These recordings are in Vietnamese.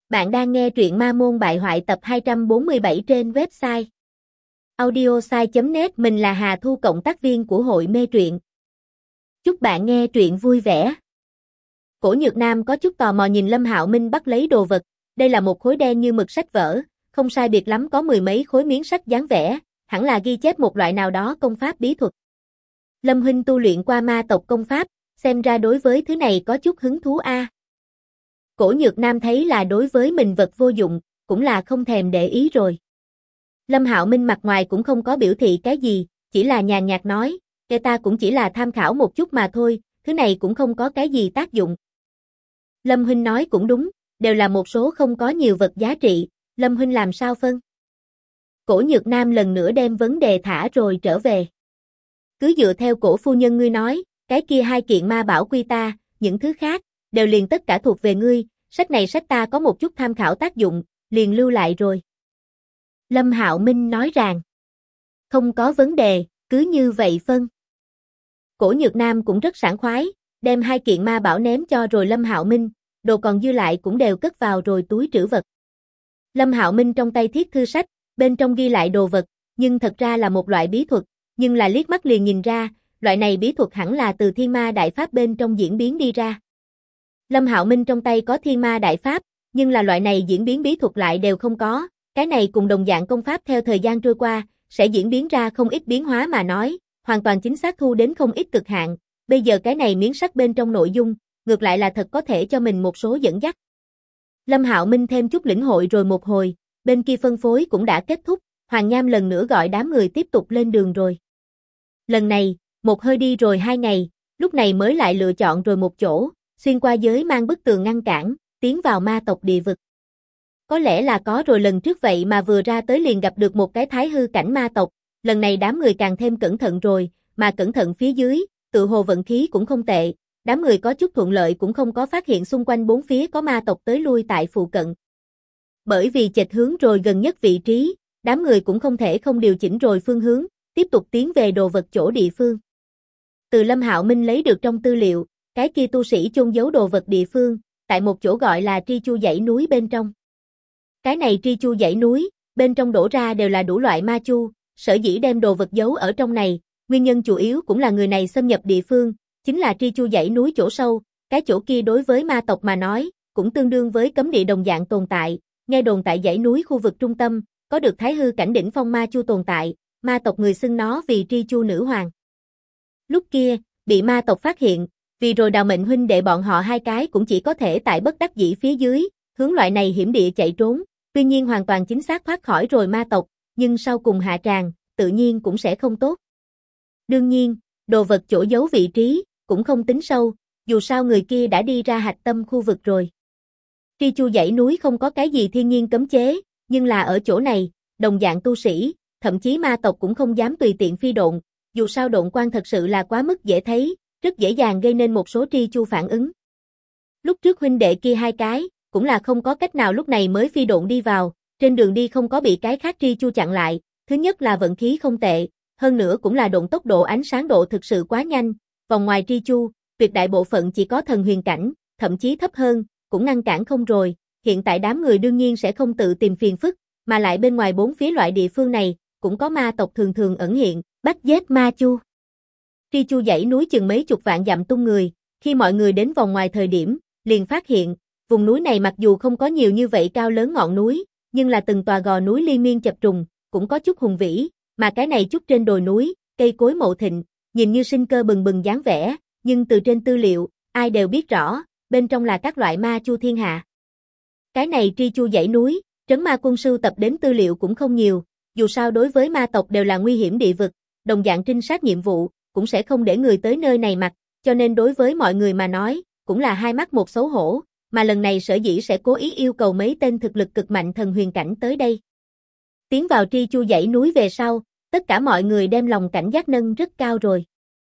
Bạn đang nghe truyện Ma Môn Bại Hoại tập 247 trên website audiosai.net. Mình là Hà Thu, cộng tác viên của hội mê truyện. Chúc bạn nghe truyện vui vẻ. Cổ Nhược Nam có chút tò mò nhìn Lâm Hạo Minh bắt lấy đồ vật. Đây là một khối đen như mực sách vở, không sai biệt lắm có mười mấy khối miếng sách dáng vẻ, hẳn là ghi chép một loại nào đó công pháp bí thuật. Lâm huynh tu luyện qua ma tộc công pháp, xem ra đối với thứ này có chút hứng thú a. Cổ Nhược Nam thấy là đối với mình vật vô dụng, cũng là không thèm để ý rồi. Lâm Hạo Minh mặt ngoài cũng không có biểu thị cái gì, chỉ là nhàn nhạt nói, "Kẻ ta cũng chỉ là tham khảo một chút mà thôi, thứ này cũng không có cái gì tác dụng." Lâm huynh nói cũng đúng, đều là một số không có nhiều vật giá trị, Lâm huynh làm sao phân? Cổ Nhược Nam lần nữa đem vấn đề thả rồi trở về. Cứ dựa theo cổ phu nhân ngươi nói, cái kia hai kiện ma bảo quy ta, những thứ khác đều liền tất cả thuộc về ngươi, sách này sách ta có một chút tham khảo tác dụng, liền lưu lại rồi. Lâm Hạo Minh nói rằng, không có vấn đề, cứ như vậy phân. Cổ Nhược Nam cũng rất sảng khoái, đem hai kiện ma bảo ném cho rồi Lâm Hạo Minh, đồ còn dư lại cũng đều cất vào rồi túi trữ vật. Lâm Hạo Minh trong tay thiết thư sách, bên trong ghi lại đồ vật, nhưng thật ra là một loại bí thuật, nhưng là liếc mắt liền nhìn ra, loại này bí thuật hẳn là từ Thiên Ma Đại Pháp bên trong diễn biến đi ra. Lâm Hạo Minh trong tay có Thiên Ma Đại Pháp, nhưng là loại này diễn biến bí thuật lại đều không có, cái này cùng đồng dạng công pháp theo thời gian trôi qua, sẽ diễn biến ra không ít biến hóa mà nói, hoàn toàn chính xác thu đến không ít cực hạn, bây giờ cái này miếng sắt bên trong nội dung, ngược lại là thật có thể cho mình một số dẫn dắt. Lâm Hạo Minh thêm chút lĩnh hội rồi một hồi, bên kia phân phối cũng đã kết thúc, Hoàng Nham lần nữa gọi đám người tiếp tục lên đường rồi. Lần này, một hơi đi rồi 2 ngày, lúc này mới lại lựa chọn rồi một chỗ, xuyên qua giới mang bức tường ngăn cản, tiến vào ma tộc địa vực. Có lẽ là có rồi lần trước vậy mà vừa ra tới liền gặp được một cái thái hư cảnh ma tộc, lần này đám người càng thêm cẩn thận rồi, mà cẩn thận phía dưới, tự hồ vận khí cũng không tệ, đám người có chút thuận lợi cũng không có phát hiện xung quanh bốn phía có ma tộc tới lui tại phụ cận. Bởi vì chệch hướng rồi gần nhất vị trí, đám người cũng không thể không điều chỉnh rồi phương hướng, tiếp tục tiến về đồ vật chỗ địa phương. Từ Lâm Hạo Minh lấy được trong tư liệu, cái kia tu sĩ chôn giấu đồ vật địa phương, tại một chỗ gọi là Tri Chu dãy núi bên trong. Cái này Tri Chu dãy núi, bên trong đổ ra đều là đủ loại ma chu, sở dĩ đem đồ vật giấu ở trong này, nguyên nhân chủ yếu cũng là người này xâm nhập địa phương, chính là Tri Chu dãy núi chỗ sâu, cái chỗ kia đối với ma tộc mà nói, cũng tương đương với cấm địa đồng dạng tồn tại, nghe đồn tại dãy núi khu vực trung tâm, có được thái hư cảnh đỉnh phong ma chu tồn tại, ma tộc người xưng nó vì Tri Chu nữ hoàng. Lúc kia, bị ma tộc phát hiện, vì rồi đào mệnh huynh đệ bọn họ hai cái cũng chỉ có thể tại bất đắc dĩ phía dưới, hướng loại này hiểm địa chạy trốn, tuy nhiên hoàn toàn chính xác thoát khỏi rồi ma tộc, nhưng sau cùng hạ tràng, tự nhiên cũng sẽ không tốt. Đương nhiên, đồ vật chỗ giấu vị trí, cũng không tính sâu, dù sao người kia đã đi ra hạch tâm khu vực rồi. Tri Chu dãy núi không có cái gì thiên nhiên cấm chế, nhưng là ở chỗ này, đồng dạng tu sĩ, thậm chí ma tộc cũng không dám tùy tiện phi độn, dù sao độn quang thật sự là quá mức dễ thấy, rất dễ dàng gây nên một số Tri Chu phản ứng. Lúc trước huynh đệ kia hai cái, cũng là không có cách nào lúc này mới phi độn đi vào, trên đường đi không có bị cái khác Tri Chu chặn lại, thứ nhất là vận khí không tệ, hơn nữa cũng là độn tốc độ ánh sáng độ thực sự quá nhanh, vòng ngoài Tri Chu, tuyệt đại bộ phận chỉ có thần huyền cảnh, thậm chí thấp hơn, cũng ngăn cản không rồi, hiện tại đám người đương nhiên sẽ không tự tìm phiền phức, mà lại bên ngoài bốn phía loại địa phương này, cũng có ma tộc thường thường ẩn hiện, bắt giết ma chu. Tri Chu dãy núi chừng mấy chục vạn dặm tung người, khi mọi người đến vòng ngoài thời điểm, liền phát hiện, vùng núi này mặc dù không có nhiều như vậy cao lớn ngọn núi, nhưng là từng tòa gò núi liên miên chập trùng, cũng có chút hùng vĩ, mà cái này chút trên đồi núi, cây cối mậu thịnh, nhìn như sinh cơ bừng bừng dáng vẻ, nhưng từ trên tư liệu, ai đều biết rõ, bên trong là các loại ma chu thiên hạ. Cái này Tri Chu dãy núi, trấn ma quân sưu tập đến tư liệu cũng không nhiều, dù sao đối với ma tộc đều là nguy hiểm địa vực, đồng dạng trinh sát nhiệm vụ, cũng sẽ không để người tới nơi này mặc, cho nên đối với mọi người mà nói, cũng là hai mắt một xấu hổ, mà lần này sở dĩ sẽ cố ý yêu cầu mấy tên thực lực cực mạnh thần huyền cảnh tới đây. Tiến vào Tri Chu dãy núi về sau, tất cả mọi người đem lòng cảnh giác nâng rất cao rồi.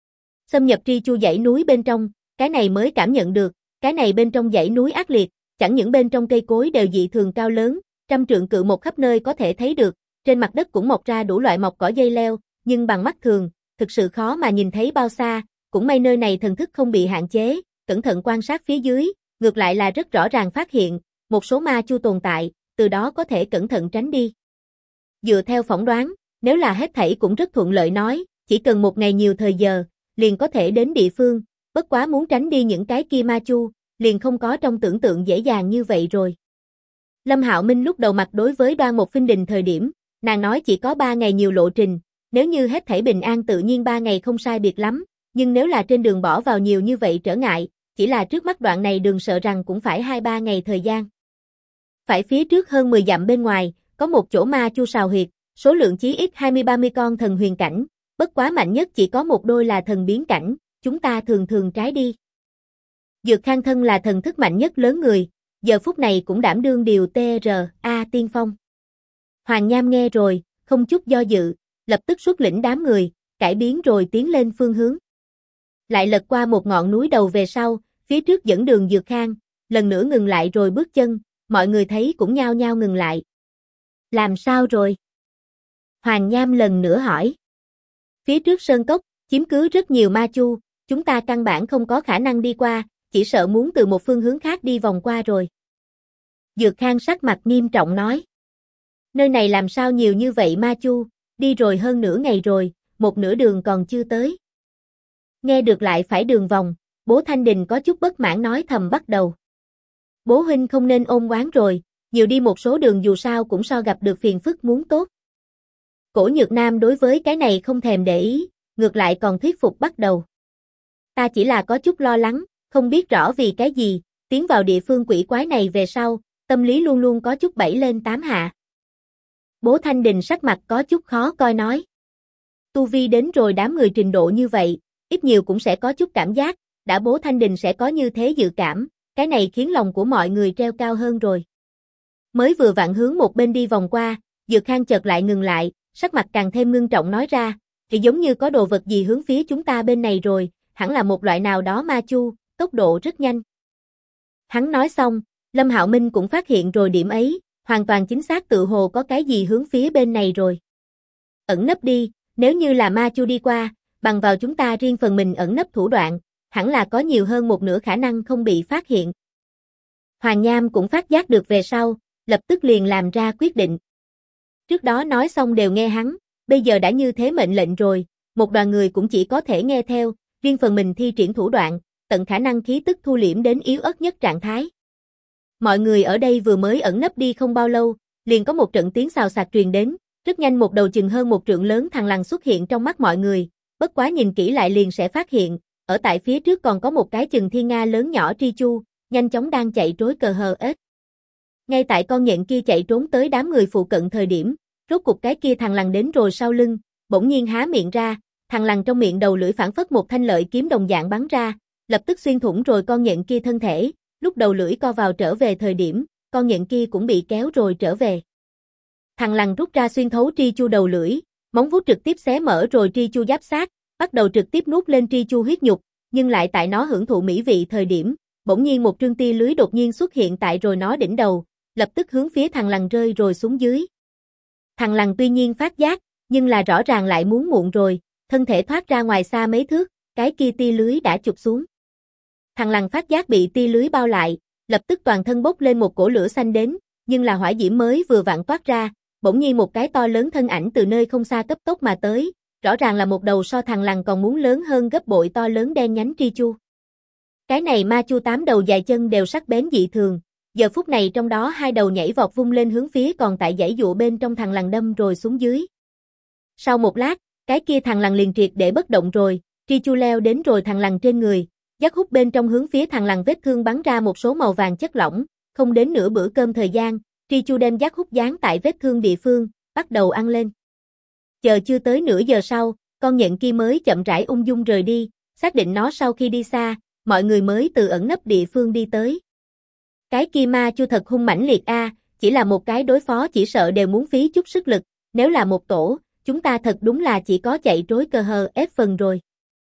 Xâm nhập Tri Chu dãy núi bên trong, cái này mới cảm nhận được, cái này bên trong dãy núi ác liệt, chẳng những bên trong cây cối đều dị thường cao lớn, trăm trượng cự một khắp nơi có thể thấy được, trên mặt đất cũng mọc ra đủ loại mọc cỏ dây leo, nhưng bằng mắt thường, thực sự khó mà nhìn thấy bao xa, cũng may nơi này thần thức không bị hạn chế, cẩn thận quan sát phía dưới, ngược lại là rất rõ ràng phát hiện, một số ma chu tồn tại, từ đó có thể cẩn thận tránh đi. Dựa theo phỏng đoán, nếu là hết thảy cũng rất thuận lợi nói, chỉ cần một ngày nhiều thời giờ, liền có thể đến địa phương, bất quá muốn tránh đi những cái kia ma chu, liền không có trong tưởng tượng dễ dàng như vậy rồi. Lâm Hạo Minh lúc đầu mặt đối với Đoan Mộc Phinh Đình thời điểm, nàng nói chỉ có 3 ngày nhiều lộ trình, nếu như hết thảy bình an tự nhiên 3 ngày không sai biệt lắm, nhưng nếu là trên đường bỏ vào nhiều như vậy trở ngại, chỉ là trước mắt đoạn này đường sợ rằng cũng phải 2-3 ngày thời gian. Phải phía trước hơn 10 dặm bên ngoài, có một chỗ ma chu sào huyệt, số lượng chí ít 20-30 con thần huyền cảnh, bất quá mạnh nhất chỉ có một đôi là thần biến cảnh, chúng ta thường thường trái đi. Dược Khang thân là thần thức mạnh nhất lớn người, giờ phút này cũng đảm đương điều TRA tiên phong. Hoàng Nham nghe rồi, không chút do dự, lập tức xuất lĩnh đám người, cải biến rồi tiến lên phương hướng. Lại lật qua một ngọn núi đầu về sau, phía trước dẫn đường Dược Khang, lần nữa ngừng lại rồi bước chân, mọi người thấy cũng nhao nhao ngừng lại. Làm sao rồi? Hoàng Nham lần nữa hỏi. Phía trước sơn cốc, chiếm cứ rất nhiều ma chu, chúng ta căn bản không có khả năng đi qua, chỉ sợ muốn từ một phương hướng khác đi vòng qua rồi. Dược Khang sắc mặt nghiêm trọng nói. Nơi này làm sao nhiều như vậy ma chu, đi rồi hơn nửa ngày rồi, một nửa đường còn chưa tới. Nghe được lại phải đường vòng, Bố Thanh Đình có chút bất mãn nói thầm bắt đầu. Bố huynh không nên ôm oán rồi, nhiều đi một số đường dù sao cũng so gặp được phiền phức muốn tốt. Cổ Nhược Nam đối với cái này không thèm để ý, ngược lại còn thuyết phục bắt đầu. Ta chỉ là có chút lo lắng, không biết rõ vì cái gì, tiến vào địa phương quỷ quái này về sau, tâm lý luôn luôn có chút 7 lên 8 hạ. Bố Thanh Đình sắc mặt có chút khó coi nói. Tu vi đến rồi đám người trình độ như vậy, ít nhiều cũng sẽ có chút cảm giác, đã Bố Thanh Đình sẽ có như thế dự cảm, cái này khiến lòng của mọi người treo cao hơn rồi. Mới vừa vặn hướng một bên đi vòng qua, Dược Khang chợt lại ngừng lại, sắc mặt càng thêm ngưng trọng nói ra, thì giống như có đồ vật gì hướng phía chúng ta bên này rồi, hẳn là một loại nào đó ma chu, tốc độ rất nhanh. Hắn nói xong, Lâm Hạo Minh cũng phát hiện rồi điểm ấy, hoàn toàn chính xác tự hồ có cái gì hướng phía bên này rồi. Ẩn nấp đi, nếu như là ma chu đi qua, bằng vào chúng ta riêng phần mình ẩn nấp thủ đoạn, hẳn là có nhiều hơn một nửa khả năng không bị phát hiện. Hoàng Nham cũng phát giác được về sau, lập tức liền làm ra quyết định. Trước đó nói xong đều nghe hắn, bây giờ đã như thế mệnh lệnh rồi, một đoàn người cũng chỉ có thể nghe theo, riêng phần mình thi triển thủ đoạn, tận khả năng khí tức thu liễm đến yếu ớt nhất trạng thái. Mọi người ở đây vừa mới ẩn nấp đi không bao lâu, liền có một trận tiếng xào xạc truyền đến, rất nhanh một đầu chừng hơn một trượng lớn thằn lằn xuất hiện trong mắt mọi người, bất quá nhìn kỹ lại liền sẽ phát hiện, ở tại phía trước còn có một cái chừng thiên nga lớn nhỏ tri chu, nhanh chóng đang chạy trối cờ hờ ếch. Ngay tại con nhện kia chạy trốn tới đám người phụ cận thời điểm, rốt cục cái kia thằn lằn đến rồi sau lưng, bỗng nhiên há miệng ra, thằn lằn trong miệng đầu lưỡi phảng phất một thanh lợi kiếm đồng dạng bắn ra, lập tức xuyên thủng rồi con nhện kia thân thể, lúc đầu lưỡi co vào trở về thời điểm, con nhện kia cũng bị kéo rồi trở về. Thằn lằn rút ra xuyên thấu tri chu đầu lưỡi, móng vuốt trực tiếp xé mở rồi tri chu giáp xác, bắt đầu trực tiếp nuốt lên tri chu huyết nhục, nhưng lại tại nó hưởng thụ mỹ vị thời điểm, bỗng nhiên một trương tia lưới đột nhiên xuất hiện tại rồi nó đỉnh đầu, lập tức hướng phía thằn lằn rơi rồi xuống dưới. Thằn lằn tuy nhiên phát giác, nhưng là rõ ràng lại muốn muộn rồi, thân thể thoát ra ngoài xa mấy thước, cái kia tia lưới đã chụp xuống. Thằn lằn phát giác bị tia lưới bao lại, lập tức toàn thân bốc lên một cổ lửa xanh đến, nhưng là hỏa diễm mới vừa vặn toát ra, bỗng nhiên một cái to lớn thân ảnh từ nơi không xa cấp tốc mà tới, rõ ràng là một đầu so thằn lằn còn muốn lớn hơn gấp bội to lớn đen nhánh tri chu. Cái này ma chu 8 đầu dài chân đều sắc bén dị thường, giờ phút này trong đó 2 đầu nhảy vọt vung lên hướng phía còn tại dãy dụa bên trong thằn lằn đâm rồi xuống dưới. Sau một lát, cái kia thằn lằn liền triệt để bất động rồi, tri chu leo đến rồi thằn lằn trên người, giác hút bên trong hướng phía thằn lằn vết thương bắn ra một số màu vàng chất lỏng, không đến nửa bữa cơm thời gian, tri chu đem giác hút dán tại vết thương địa phương, bắt đầu ăn lên. Chờ chưa tới nửa giờ sau, con nhện kia mới chậm rãi ung dung rời đi, xác định nó sau khi đi xa, mọi người mới từ ẩn nấp địa phương đi tới. Cái kia ma chu thật hung mãnh liệt a, chỉ là một cái đối phó chỉ sợ đều muốn phí chút sức lực, nếu là một tổ, chúng ta thật đúng là chỉ có chạy trối cơ hờ ép phần rồi.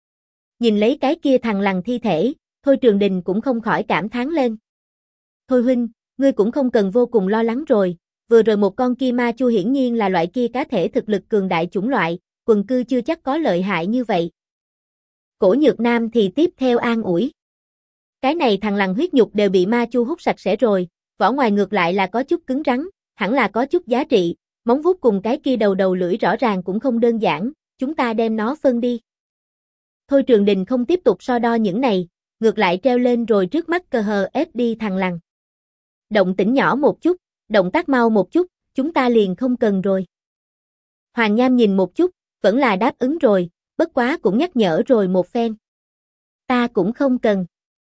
Nhìn lấy cái kia thằn lằn thi thể, Thôi Trường Đình cũng không khỏi cảm thán lên. Thôi huynh, ngươi cũng không cần vô cùng lo lắng rồi, vừa rồi một con kia ma chu hiển nhiên là loại kia cá thể thực lực cường đại chủng loại, quần cư chưa chắc có lợi hại như vậy. Cổ Nhược Nam thì tiếp theo an ủi. Cái này thằn lằn huyết nhục đều bị ma chu hút sạch sẽ rồi, vỏ ngoài ngược lại là có chút cứng rắn, hẳn là có chút giá trị, móng vuốt cùng cái kia đầu lưỡi rõ ràng cũng không đơn giản, chúng ta đem nó phân đi. Thôi Trường Đình không tiếp tục so đo những này, ngược lại treo lên rồi trước mắt cờ hờ ép đi thằng lằn. Động tĩnh nhỏ một chút, động tác mau một chút, chúng ta liền không cần rồi. Hoàng Nham nhìn một chút, vẫn là đáp ứng rồi, bất quá cũng nhắc nhở rồi một phen. Ta cũng không cần.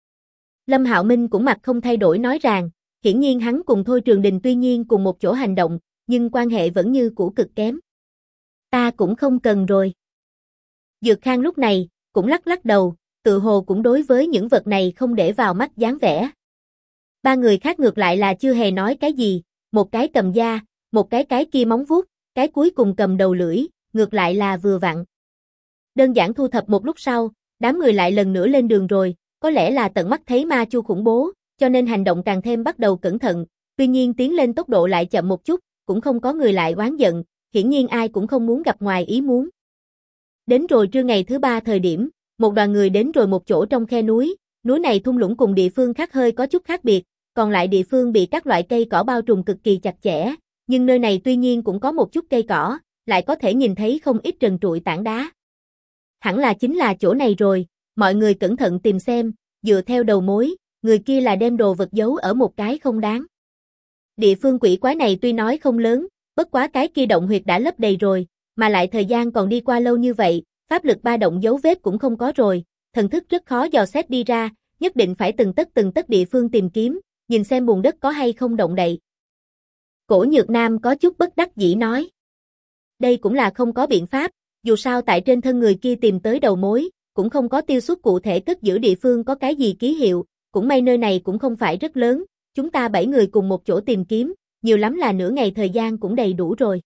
Lâm Hạo Minh cũng mặt không thay đổi nói rằng, hiển nhiên hắn cùng Thôi Trường Đình tuy nhiên cùng một chỗ hành động, nhưng quan hệ vẫn như cũ cực kém. Ta cũng không cần rồi. Dược Khang lúc này, cũng lắc lắc đầu, tự hồ cũng đối với những vật này không để vào mắt dáng vẻ. Ba người khác ngược lại là chưa hề nói cái gì, một cái cầm da, một cái kia móng vuốt, cái cuối cùng cầm đầu lưỡi, ngược lại là vừa vặn. Đơn giản thu thập một lúc sau, đám người lại lần nữa lên đường rồi, có lẽ là tận mắt thấy ma chu khủng bố, cho nên hành động càng thêm bắt đầu cẩn thận, tuy nhiên tiến lên tốc độ lại chậm một chút, cũng không có người lại oán giận, hiển nhiên ai cũng không muốn gặp ngoài ý muốn. Đến rồi trưa ngày thứ 3 thời điểm, một đoàn người đến rồi một chỗ trong khe núi này thung lũng cùng địa phương khác hơi có chút khác biệt, còn lại địa phương bị các loại cây cỏ bao trùm cực kỳ chặt chẽ, nhưng nơi này tuy nhiên cũng có một chút cây cỏ, lại có thể nhìn thấy không ít trần trụi tảng đá. Hẳn là chính là chỗ này rồi, mọi người cẩn thận tìm xem, dựa theo đầu mối, người kia là đem đồ vật giấu ở một cái không đáng. Địa phương quỷ quái này tuy nói không lớn, bất quá cái kia động huyệt đã lấp đầy rồi, mà lại thời gian còn đi qua lâu như vậy, pháp lực ba động dấu vết cũng không có rồi, thần thức rất khó dò xét đi ra, nhất định phải từng tấc địa phương tìm kiếm, nhìn xem bùn đất có hay không động đậy. Cổ Nhược Nam có chút bất đắc dĩ nói. Đây cũng là không có biện pháp, dù sao tại trên thân người kia tìm tới đầu mối, cũng không có tiêu xuất cụ thể cất giữ địa phương có cái gì ký hiệu, cũng may nơi này cũng không phải rất lớn, chúng ta 7 người cùng một chỗ tìm kiếm, nhiều lắm là nửa ngày thời gian cũng đầy đủ rồi.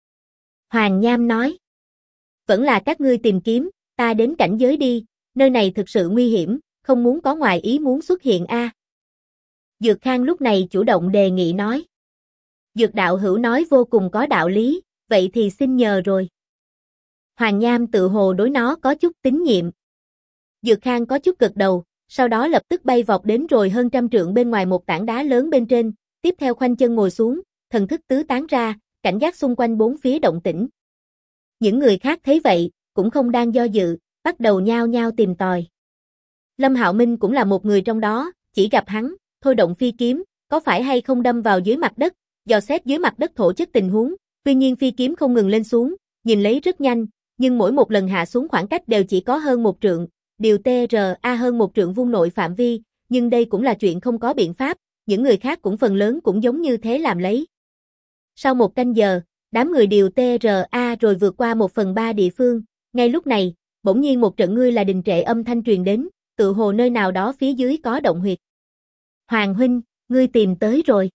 Hoàng Nham nói. Vẫn là các ngươi tìm kiếm, ta đến cảnh giới đi, nơi này thực sự nguy hiểm, không muốn có ngoài ý muốn xuất hiện a. Dược Khang lúc này chủ động đề nghị nói. Dược đạo hữu nói vô cùng có đạo lý, vậy thì xin nhờ rồi. Hoàng Nham tự hồ đối nó có chút tín nhiệm. Dược Khang có chút gật đầu, sau đó lập tức bay vọt đến rồi hơn 100 trượng bên ngoài một tảng đá lớn bên trên, tiếp theo khoanh chân ngồi xuống, thần thức tứ tán ra, cảnh giác xung quanh bốn phía động tĩnh. Những người khác thấy vậy, cũng không đang do dự, bắt đầu nhao nhao tìm tòi. Lâm Hạo Minh cũng là một người trong đó, chỉ gặp hắn, thôi động phi kiếm, có phải hay không đâm vào dưới mặt đất, dò xét dưới mặt đất thổ chất tình huống, tuy nhiên phi kiếm không ngừng lên xuống, nhìn lấy rất nhanh, nhưng mỗi một lần hạ xuống khoảng cách đều chỉ có hơn 1 trượng, điều TRA hơn 1 trượng vuông nội phạm vi, nhưng đây cũng là chuyện không có biện pháp, những người khác cũng phần lớn cũng giống như thế làm lấy. Sau 1 canh giờ, đám người điều TRA rồi vượt qua 1/3 địa phương, ngay lúc này, bỗng nhiên một trận ngươi là đình trệ âm thanh truyền đến, tự hồ nơi nào đó phía dưới có động huyệt. Hoàng huynh, ngươi tìm tới rồi.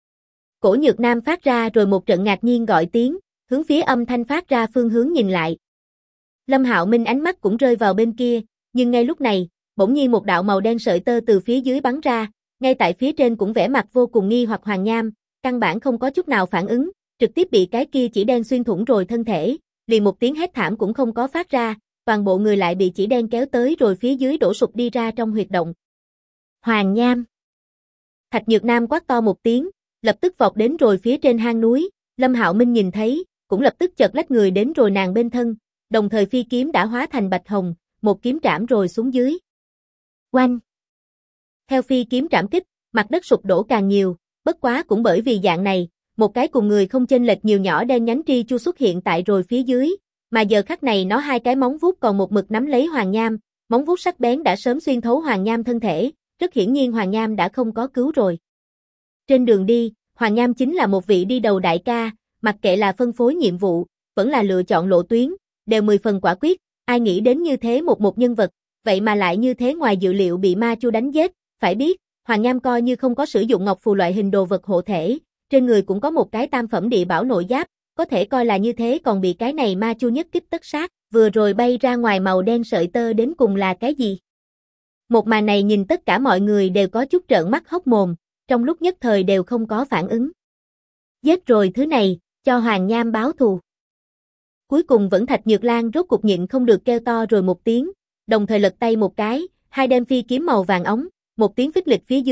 Cổ Nhược Nam phát ra rồi một trận ngạc nhiên gọi tiếng, hướng phía âm thanh phát ra phương hướng nhìn lại. Lâm Hạo Minh ánh mắt cũng rơi vào bên kia, nhưng ngay lúc này, bỗng nhiên một đạo màu đen sợi tơ từ phía dưới bắn ra, ngay tại phía trên cũng vẻ mặt vô cùng nghi hoặc Hoàng Nham, căn bản không có chút nào phản ứng, trực tiếp bị cái kia chỉ đen xuyên thủng rồi thân thể, liền một tiếng hét thảm cũng không có phát ra, toàn bộ người lại bị chỉ đen kéo tới rồi phía dưới đổ sụp đi ra trong huyệt động. Hoàng Nham. Thạch Nhược Nam quát to một tiếng, lập tức vọt đến rồi phía trên hang núi, Lâm Hạo Minh nhìn thấy, cũng lập tức chợt lách người đến rồi nàng bên thân, đồng thời phi kiếm đã hóa thành bạch hồng, một kiếm trảm rồi xuống dưới. Oanh! Theo phi kiếm trảm kích, mặt đất sụp đổ càng nhiều, bất quá cũng bởi vì dạng này, một cái cùng người không chênh lệch nhiều nhỏ đen nhánh tri chu xuất hiện tại rồi phía dưới, mà giờ khắc này nó hai cái móng vuốt còn một mực nắm lấy Hoàng Nham, móng vuốt sắc bén đã sớm xuyên thấu Hoàng Nham thân thể, rất hiển nhiên Hoàng Nham đã không có cứu rồi. Trên đường đi, Hoàng Nham chính là một vị đi đầu đại ca, mặc kệ là phân phối nhiệm vụ, vẫn là lựa chọn lộ tuyến, đều 10 phần quả quyết, ai nghĩ đến như thế một nhân vật, vậy mà lại như thế ngoài dự liệu bị ma chu đánh giết, phải biết, Hoàng Nham coi như không có sử dụng ngọc phù loại hình đồ vật hộ thể, trên người cũng có một cái tam phẩm địa bảo nội giáp, có thể coi là như thế còn bị cái này ma chu nhất kích tất sát, vừa rồi bay ra ngoài màu đen sợi tơ đến cùng là cái gì? Một màn này nhìn tất cả mọi người đều có chút trợn mắt hốc mồm, trong lúc nhất thời đều không có phản ứng. Giết rồi thứ này, cho Hoàng Nham báo thù. Cuối cùng vẫn Thạch Nhược Lan rốt cục nhịn không được kêu to rồi một tiếng, đồng thời lật tay một cái, hai đem phi kiếm màu vàng óng, một tiếng phích lịch phía dưới,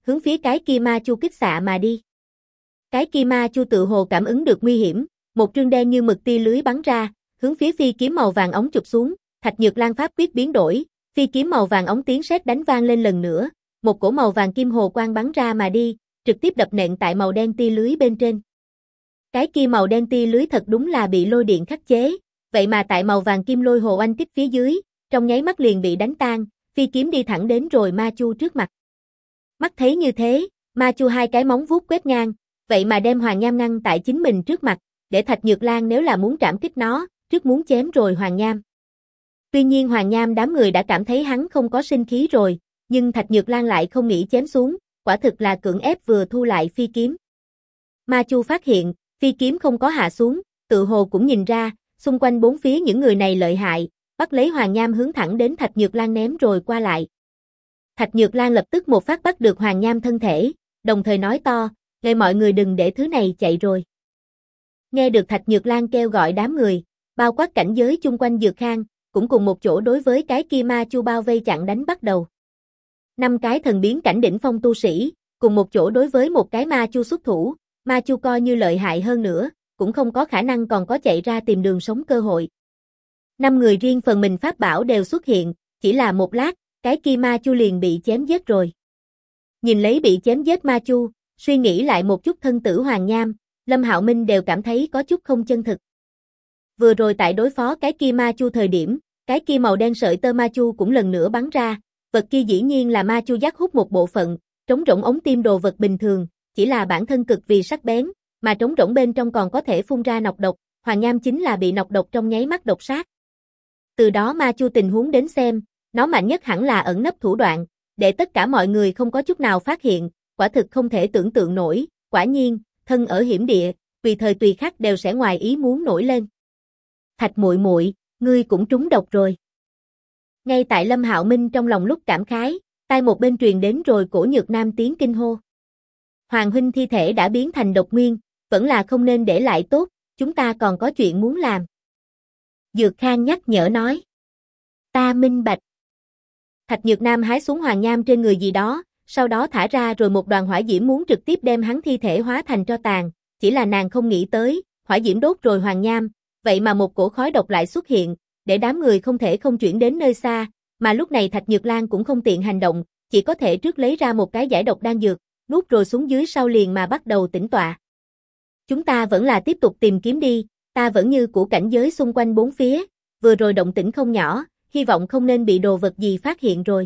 hướng phía cái kia ma chu kích xạ mà đi. Cái kia ma chu tự hồ cảm ứng được nguy hiểm, một trương đen như mực tia lưới bắn ra, hướng phía phi kiếm màu vàng óng chụp xuống, Thạch Nhược Lan pháp quyết biến đổi, phi kiếm màu vàng óng tiếng sét đánh vang lên lần nữa, một cổ màu vàng kim hồ quang bắn ra mà đi, trực tiếp đập nện tại màu đen tia lưới bên trên. Cái kia màu đen tia lưới thật đúng là bị lôi điện khắc chế, vậy mà tại màu vàng kim lôi hồ oanh kích phía dưới, trong nháy mắt liền bị đánh tan, phi kiếm đi thẳng đến rồi ma chu trước mặt. Mắt thấy như thế, ma chu hai cái móng vuốt quét ngang, vậy mà đem Hoàng Nham ngăn tại chính mình trước mặt, để Thạch Nhược Lan nếu là muốn trảm kích nó, trước muốn chém rồi Hoàng Nham. Tuy nhiên Hoàng Nham đám người đã cảm thấy hắn không có sinh khí rồi, nhưng Thạch Nhược Lan lại không nghĩ chém xuống, quả thực là cưỡng ép vừa thu lại phi kiếm. Ma chu phát hiện, phi kiếm không có hạ xuống, tự hồ cũng nhìn ra, xung quanh bốn phía những người này lợi hại, bắt lấy Hoàng Nham hướng thẳng đến Thạch Nhược Lan ném rồi qua lại. Thạch Nhược Lan lập tức một phát bắt được Hoàng Nham thân thể, đồng thời nói to, "Nghe mọi người đừng để thứ này chạy rồi." Nghe được Thạch Nhược Lan kêu gọi đám người, bao quát cảnh giới chung quanh Dược Khang, cũng cùng một chỗ đối với cái kia ma chu bao vây chặn đánh bắt đầu. 5 cái thần biến cảnh đỉnh phong tu sĩ, cùng một chỗ đối với một cái ma chu xuất thủ, ma chu coi như lợi hại hơn nữa, cũng không có khả năng còn có chạy ra tìm đường sống cơ hội. 5 người riêng phần mình pháp bảo đều xuất hiện, chỉ là một lát, cái kia ma chu liền bị chém giết rồi. Nhìn lấy bị chém giết ma chu, suy nghĩ lại một chút thân tử Hoàng Nham, Lâm Hạo Minh đều cảm thấy có chút không chân thực. Vừa rồi tại đối phó cái kia ma chu thời điểm, cái kia màu đen sợi tơ ma chu cũng lần nữa bắn ra, vật kia dĩ nhiên là ma chu giác hút một bộ phận, trống rỗng ống tim đồ vật bình thường, chỉ là bản thân cực vì sắc bén, mà trống rỗng bên trong còn có thể phun ra nọc độc, Hoàng Nham chính là bị nọc độc trong nháy mắt độc sát. Từ đó ma chu tình huống đến xem, nó mạnh nhất hẳn là ẩn nấp thủ đoạn, để tất cả mọi người không có chút nào phát hiện, quả thực không thể tưởng tượng nổi, quả nhiên, thân ở hiểm địa, tùy thời tùy khắc đều sẽ ngoài ý muốn nổi lên. Thạch muội muội, ngươi cũng trúng độc rồi. Ngay tại Lâm Hạo Minh trong lòng lúc cảm khái, tai một bên truyền đến rồi Cổ Nhược Nam tiếng kinh hô. Hoàng huynh thi thể đã biến thành độc nguyên, vẫn là không nên để lại tốt, chúng ta còn có chuyện muốn làm. Dược Khang nhắc nhở nói. Ta minh bạch. Thạch Nhược Nam hái xuống Hoàng Nham trên người gì đó, sau đó thả ra rồi một đoàn hỏa diễm muốn trực tiếp đem hắn thi thể hóa thành tro tàn, chỉ là nàng không nghĩ tới, hỏa diễm đốt rồi Hoàng Nham, vậy mà một cổ khói độc lại xuất hiện, để đám người không thể không chuyển đến nơi xa, mà lúc này Thạch Nhược Lan cũng không tiện hành động, chỉ có thể trước lấy ra một cái giải độc đan dược, nuốt rồi xuống dưới sau liền mà bắt đầu tĩnh tọa. Chúng ta vẫn là tiếp tục tìm kiếm đi, ta vẫn như cũ cảnh giới xung quanh bốn phía, vừa rồi động tĩnh không nhỏ, hy vọng không nên bị đồ vật gì phát hiện rồi.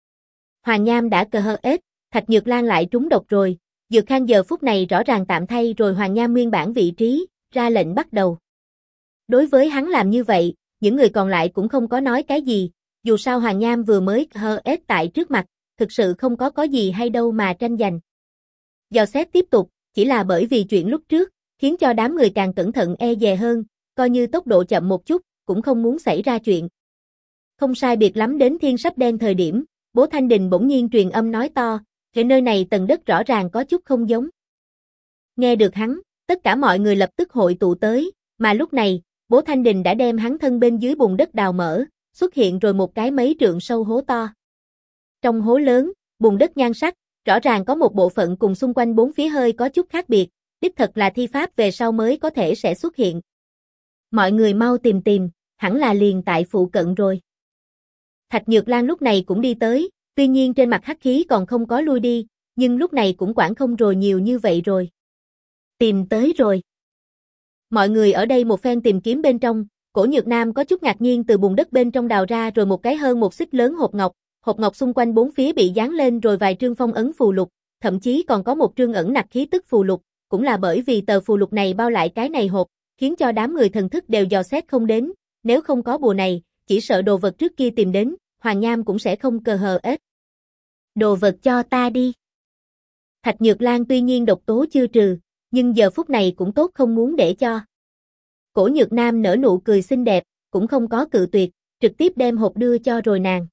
Hoàng Nham đã cờ hờ ết, Thạch Nhược Lan lại trúng độc rồi, Dược Khang giờ phút này rõ ràng tạm thay rồi Hoàng Nham nguyên bản vị trí, ra lệnh bắt đầu. Đối với hắn làm như vậy, những người còn lại cũng không có nói cái gì, dù sao Hoàng Nham vừa mới hờ ết tại trước mặt, thực sự không có gì hay đâu mà tranh giành. Dò xét tiếp tục, chỉ là bởi vì chuyện lúc trước, khiến cho đám người càng cẩn thận e dè hơn, coi như tốc độ chậm một chút, cũng không muốn xảy ra chuyện. Không sai biệt lắm đến thiên sắp đen thời điểm, Bố Thanh Đình bỗng nhiên truyền âm nói to, "Cái nơi này tầng đất rõ ràng có chút không giống." Nghe được hắn, tất cả mọi người lập tức hội tụ tới, mà lúc này, Bố Thanh Đình đã đem hắn thân bên dưới bùn đất đào mở, xuất hiện rồi một cái mấy trượng sâu hố to. Trong hố lớn, bùn đất nhan sắc, rõ ràng có một bộ phận cùng xung quanh bốn phía hơi có chút khác biệt, đích thật là thi pháp về sau mới có thể sẽ xuất hiện. Mọi người mau tìm, hẳn là liền tại phụ cận rồi. Thạch Nhược Lan lúc này cũng đi tới, tuy nhiên trên mặt hắc khí còn không có lui đi, nhưng lúc này cũng quản không rồi nhiều như vậy rồi. Tìm tới rồi. Mọi người ở đây một phen tìm kiếm bên trong, Cổ Nhược Nam có chút ngạc nhiên từ bùn đất bên trong đào ra rồi một cái hơn một xích lớn hộp ngọc xung quanh bốn phía bị dán lên rồi vài trương phong ấn phù lục, thậm chí còn có một trương ẩn nặc khí tức phù lục, cũng là bởi vì tờ phù lục này bao lại cái này hộp, khiến cho đám người thần thức đều dò xét không đến, nếu không có bùa này, chỉ sợ đồ vật trước kia tìm đến, Hoàng Nham cũng sẽ không cờ hờ ết. Đồ vật cho ta đi. Thạch Nhược Lan tuy nhiên độc tố chưa trừ, nhưng giờ phút này cũng tốt không muốn để cho. Cổ Nhược Nam nở nụ cười xinh đẹp, cũng không có cự tuyệt, trực tiếp đem hộp đưa cho rồi nàng.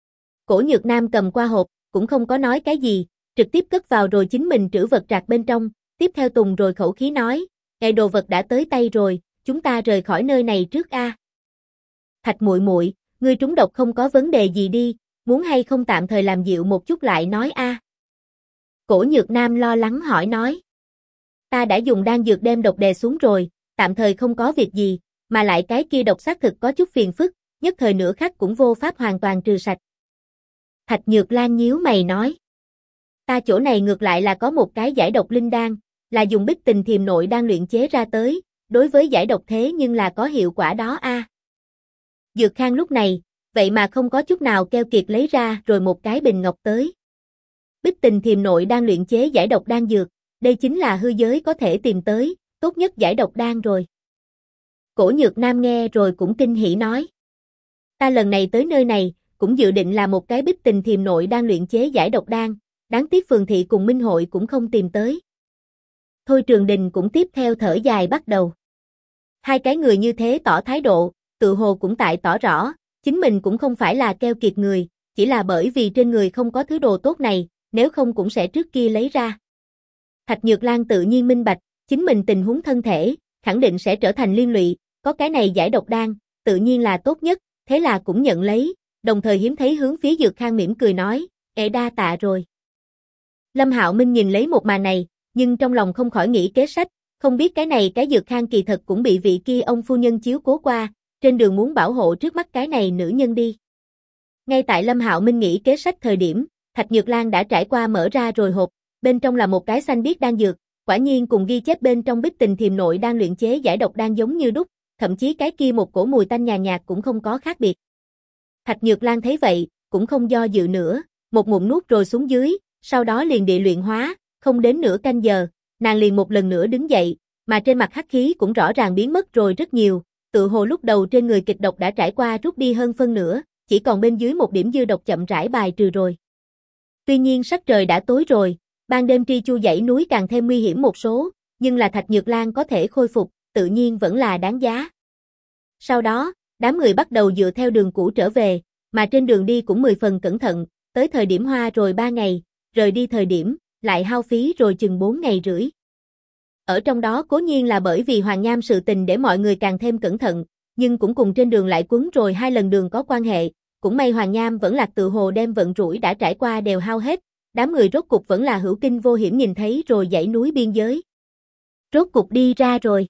Cổ Nhược Nam cầm qua hộp, cũng không có nói cái gì, trực tiếp cất vào rồi chính mình trữ vật trạc bên trong, tiếp theo tùng rồi khẩu khí nói, "Ngày đồ vật đã tới tay rồi, chúng ta rời khỏi nơi này trước a." Thạch muội muội, ngươi trúng độc không có vấn đề gì đi, muốn hay không tạm thời làm dịu một chút lại nói a. Cổ Nhược Nam lo lắng hỏi nói. Ta đã dùng đan dược đem độc đè xuống rồi, tạm thời không có việc gì, mà lại cái kia độc xác thực có chút phiền phức, nhất thời nửa khắc cũng vô pháp hoàn toàn trừ sạch. Thạch Nhược Lan nhíu mày nói. Ta chỗ này ngược lại là có một cái giải độc linh đan, là dùng Bích Tình Thiềm Nội đan luyện chế ra tới, đối với giải độc thế nhưng là có hiệu quả đó a. Dược Khang lúc này, vậy mà không có chút nào keo kiệt lấy ra rồi một cái bình ngọc tới. Bích Tình Thiềm Nội đan luyện chế giải độc đan dược, đây chính là hư giới có thể tìm tới, tốt nhất giải độc đan rồi. Cổ Nhược Nam nghe rồi cũng kinh hỉ nói. Ta lần này tới nơi này, cũng dự định là một cái Bích Tình Thiềm Nội đan luyện chế giải độc đan, đáng tiếc Phường Thị cùng Minh Hội cũng không tìm tới. Thôi Trường Đình cũng tiếp theo thở dài bắt đầu. Hai cái người như thế tỏ thái độ, tự hồ cũng tại tỏ rõ, chính mình cũng không phải là keo kiệt người, chỉ là bởi vì trên người không có thứ đồ tốt này, nếu không cũng sẽ trước kia lấy ra. Thạch Nhược Lan tự nhiên minh bạch, chính mình tình huống thân thể, khẳng định sẽ trở thành liên lụy, có cái này giải độc đan, tự nhiên là tốt nhất, thế là cũng nhận lấy, đồng thời hiếm thấy hướng phía Dược Khang mỉm cười nói, đa tạ rồi. Lâm Hạo Minh nhìn lấy một màn này, nhưng trong lòng không khỏi nghĩ kế sách, không biết cái này cái Dược Khang kỳ thật cũng bị vị kia ông phu nhân chiếu cố qua, trên đường muốn bảo hộ trước mắt cái này nữ nhân đi. Ngay tại Lâm Hạo Minh nghĩ kế sách thời điểm, Thạch Nhược Lan đã trải qua mở ra rồi hộp, bên trong là một cái xanh biếc đan dược, quả nhiên cùng ghi chép bên trong Bích Tình Thiềm Nội đan luyện chế giải độc đan giống như đúc, thậm chí cái kia một cổ mùi tanh nhàn nhạt cũng không có khác biệt. Thạch Nhược Lan thấy vậy, cũng không do dự nữa, một ngụm nuốt rồi xuống dưới, sau đó liền địa luyện hóa, không đến nửa canh giờ, nàng liền một lần nữa đứng dậy, mà trên mặt hắc khí cũng rõ ràng biến mất rồi rất nhiều, tự hồ lúc đầu trên người kịch độc đã trải qua rút đi hơn phân nửa, chỉ còn bên dưới một điểm dư độc chậm rãi bài trừ rồi. Tuy nhiên sắc trời đã tối rồi, ban đêm tri chu dãy núi càng thêm nguy hiểm một số, nhưng là Thạch Nhược Lan có thể khôi phục, tự nhiên vẫn là đáng giá. Sau đó, đám người bắt đầu dựa theo đường cũ trở về, mà trên đường đi cũng 10 phần cẩn thận, tới thời điểm hoa rồi 3 ngày, rời đi thời điểm, lại hao phí rồi chừng 4 ngày rưỡi. Ở trong đó cố nhiên là bởi vì Hoàng Nham sự tình để mọi người càng thêm cẩn thận, nhưng cũng cùng trên đường lại quấn rồi 2 lần đường có quan hệ, cũng may Hoàng Nham vẫn lạc tự hồ đem vận rủi đã trải qua đều hao hết, đám người rốt cục vẫn là hữu kinh vô hiểm nhìn thấy rồi dãy núi biên giới. Rốt cục đi ra rồi.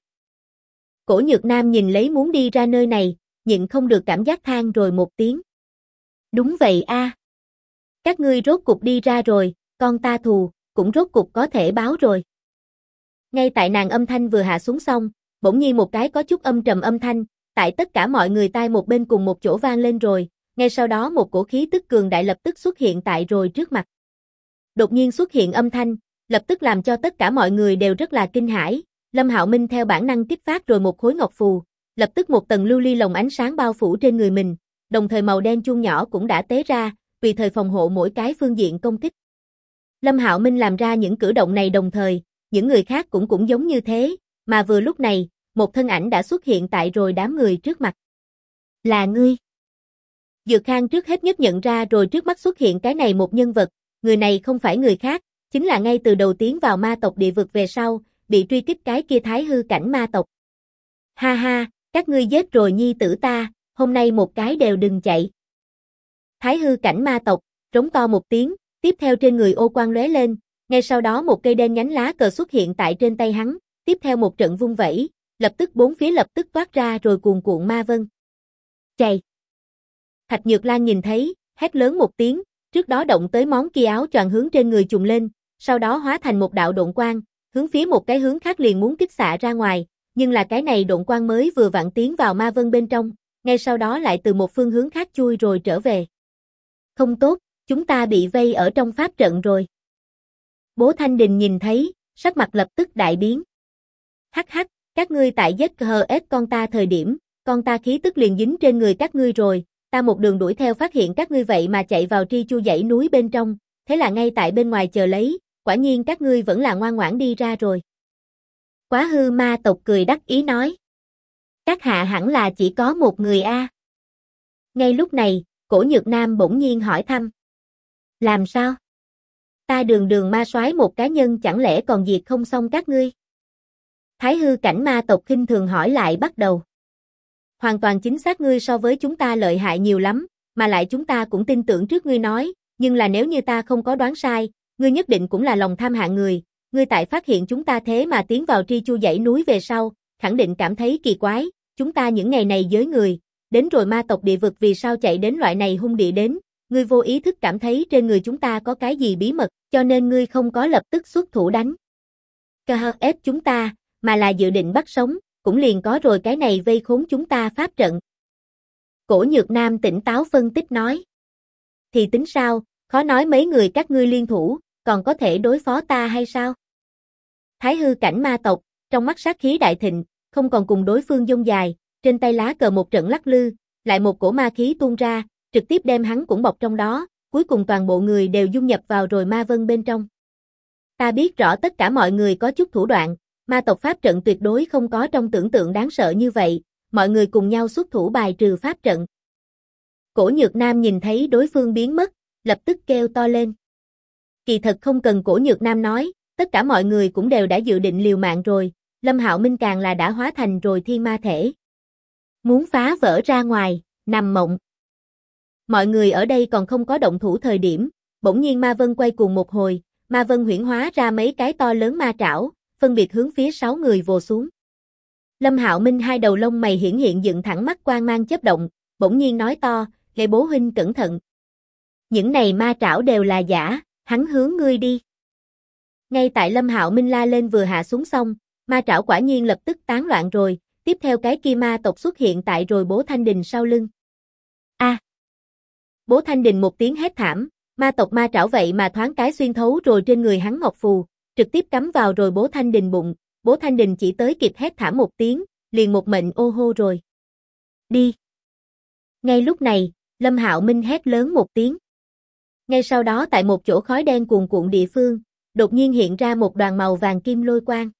Cổ Nhược Nam nhìn lấy muốn đi ra nơi này, nhịn không được cảm giác than rồi một tiếng. Đúng vậy a. Các ngươi rốt cục đi ra rồi, con ta thù, cũng rốt cục có thể báo rồi. Ngay tại nàng âm thanh vừa hạ xuống xong, bỗng nhiên một cái có chút âm trầm âm thanh, tại tất cả mọi người tai một bên cùng một chỗ vang lên rồi, ngay sau đó một cổ khí tức cường đại lập tức xuất hiện tại rồi trước mặt. Đột nhiên xuất hiện âm thanh, lập tức làm cho tất cả mọi người đều rất là kinh hãi. Lâm Hạo Minh theo bản năng kích phát rồi một khối ngọc phù, lập tức một tầng lưu ly lồng ánh sáng bao phủ trên người mình, đồng thời màu đen chuông nhỏ cũng đã tế ra, tùy thời phòng hộ mỗi cái phương diện công kích. Lâm Hạo Minh làm ra những cử động này đồng thời, những người khác cũng giống như thế, mà vừa lúc này, một thân ảnh đã xuất hiện tại rồi đám người trước mặt. Là ngươi. Dược Khang trước hết nhất nhận ra rồi trước mắt xuất hiện cái này một nhân vật, người này không phải người khác, chính là ngay từ đầu tiến vào ma tộc địa vực về sau, bị truy kích cái kia thái hư cảnh ma tộc. Ha ha, các ngươi giết rồi nhi tử ta, hôm nay một cái đều đừng chạy. Thái hư cảnh ma tộc, rống to một tiếng, tiếp theo trên người ô quang lóe lên, ngay sau đó một cây đen nhánh lá cờ xuất hiện tại trên tay hắn, tiếp theo một trận vung vẩy, lập tức bốn phía lập tức toát ra rồi cuồn cuộn ma vân. Chạy! Thạch Nhược Lan nhìn thấy, hét lớn một tiếng, trước đó động tới món kia áo choàng hướng trên người trùng lên, sau đó hóa thành một đạo độn quang, hướng phía một cái hướng khác liền muốn kích xạ ra ngoài, nhưng là cái này độn quang mới vừa vặn tiến vào ma vân bên trong, ngay sau đó lại từ một phương hướng khác chui rồi trở về. Không tốt, chúng ta bị vây ở trong pháp trận rồi. Bố Thanh Đình nhìn thấy, sắc mặt lập tức đại biến. Hắc hắc, các ngươi tại giết HS con ta thời điểm, con ta khí tức liền dính trên người các ngươi rồi, ta một đường đuổi theo phát hiện các ngươi vậy mà chạy vào tri chu dãy núi bên trong, thế là ngay tại bên ngoài chờ lấy, quả nhiên các ngươi vẫn là ngoan ngoãn đi ra rồi. Quá hư ma tộc cười đắc ý nói. Các hạ hẳn là chỉ có một người a. Ngay lúc này, Cổ Nhược Nam bỗng nhiên hỏi thăm. Làm sao? Ta đường ma soái một cá nhân chẳng lẽ còn diệt không xong các ngươi? Thái hư cảnh ma tộc khinh thường hỏi lại bắt đầu. Hoàn toàn chính xác, ngươi so với chúng ta lợi hại nhiều lắm, mà lại chúng ta cũng tin tưởng trước ngươi nói, nhưng là nếu như ta không có đoán sai, ngươi nhất định cũng là lòng tham hạng người, ngươi tại phát hiện chúng ta thế mà tiến vào Tri Chu dãy núi về sau, khẳng định cảm thấy kỳ quái, chúng ta những ngày này giới người, đến rồi ma tộc địa vực vì sao chạy đến loại này hung địa đến, ngươi vô ý thức cảm thấy trên người chúng ta có cái gì bí mật, cho nên ngươi không có lập tức xuất thủ đánh KHF chúng ta, mà là dự định bắt sống, cũng liền có rồi cái này vây khốn chúng ta pháp trận. Cổ Nhược Nam tỉnh táo phân tích nói. Thì tính sao, khó nói mấy người các ngươi liên thủ, còn có thể đối phó ta hay sao? Thái hư cảnh ma tộc, trong mắt sát khí đại thịnh, không còn cùng đối phương dông dài, trên tay lá cờ một trận lắc lư, lại một cổ ma khí tuôn ra, trực tiếp đem hắn cũng bọc trong đó, cuối cùng toàn bộ người đều dung nhập vào rồi ma vân bên trong. Ta biết rõ tất cả mọi người có chút thủ đoạn, ma tộc pháp trận tuyệt đối không có trong tưởng tượng đáng sợ như vậy, mọi người cùng nhau xuất thủ bài trừ pháp trận. Cổ Nhược Nam nhìn thấy đối phương biến mất, lập tức kêu to lên. Kỳ thật không cần Cổ Nhược Nam nói, tất cả mọi người cũng đều đã dự định liều mạng rồi, Lâm Hạo Minh càng là đã hóa thành rồi thiên ma thể. Muốn phá vỡ ra ngoài, nằm mộng. Mọi người ở đây còn không có động thủ thời điểm, bỗng nhiên ma vân quay cuồng một hồi, ma vân huyễn hóa ra mấy cái to lớn ma trảo, phân biệt hướng phía 6 người vồ xuống. Lâm Hạo Minh hai đầu lông mày hiển hiện dựng thẳng mắt quang mang chớp động, bỗng nhiên nói to, "Lệ bố huynh cẩn thận. Những này ma trảo đều là giả, hắn hướng ngươi đi." Ngay tại Lâm Hạo Minh la lên vừa hạ xuống xong, ma trảo quả nhiên lập tức tán loạn rồi, tiếp theo cái kia ma tộc xuất hiện tại rồi Bố Thanh Đình sau lưng. A! Bố Thanh Đình một tiếng hét thảm, ma tộc ma trảo vậy mà thoáng cái xuyên thấu rồi trên người hắn ngọc phù, trực tiếp cắm vào rồi Bố Thanh Đình bụng, Bố Thanh Đình chỉ tới kịp hét thảm một tiếng, liền một mệnh ô hô rồi. Đi! Ngay lúc này, Lâm Hạo Minh hét lớn một tiếng. Ngay sau đó tại một chỗ khói đen cuồn cuộn địa phương, đột nhiên hiện ra một đoàn màu vàng kim lôi quang.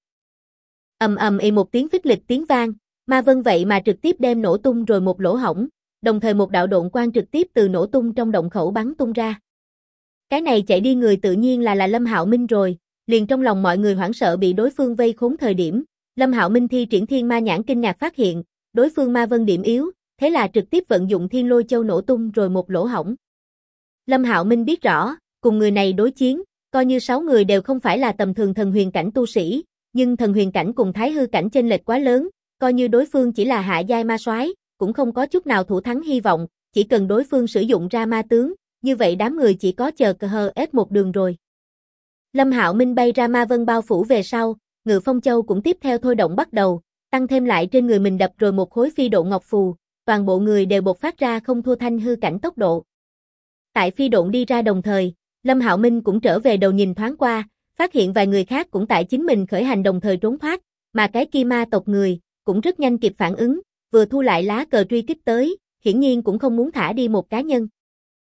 Ầm ầm ì một tiếng phích lịch tiếng vang, ma vân vậy mà trực tiếp đem nổ tung rồi một lỗ hổng, đồng thời một đạo độn quang trực tiếp từ nổ tung trong động khẩu bắn tung ra. Cái này chạy đi người tự nhiên là Lâm Hạo Minh rồi, liền trong lòng mọi người hoảng sợ bị đối phương vây khốn thời điểm, Lâm Hạo Minh thi triển thiên ma nhãn kinh ngạc phát hiện, đối phương ma vân điểm yếu, thế là trực tiếp vận dụng thiên lôi châu nổ tung rồi một lỗ hổng. Lâm Hạo Minh biết rõ, cùng người này đối chiến, coi như 6 người đều không phải là tầm thường thần huyền cảnh tu sĩ, nhưng thần huyền cảnh cùng thái hư cảnh chênh lệch quá lớn, coi như đối phương chỉ là hạ giai ma soái, cũng không có chút nào thủ thắng hy vọng, chỉ cần đối phương sử dụng ra ma tướng, như vậy đám người chỉ có chờ KHF một đường rồi. Lâm Hạo Minh bay ra ma vân bao phủ về sau, Ngự Phong Châu cũng tiếp theo thôi động bắt đầu, tăng thêm lại trên người mình đập rồi một khối phi độ ngọc phù, toàn bộ người đều bộc phát ra không thua thanh hư cảnh tốc độ. Tại phi độn đi ra đồng thời, Lâm Hạo Minh cũng trở về đầu nhìn thoáng qua, phát hiện vài người khác cũng tại chính mình khởi hành đồng thời trốn thoát, mà cái kia ma tộc người cũng rất nhanh kịp phản ứng, vừa thu lại lá cờ truy kích tới, hiển nhiên cũng không muốn thả đi một cá nhân.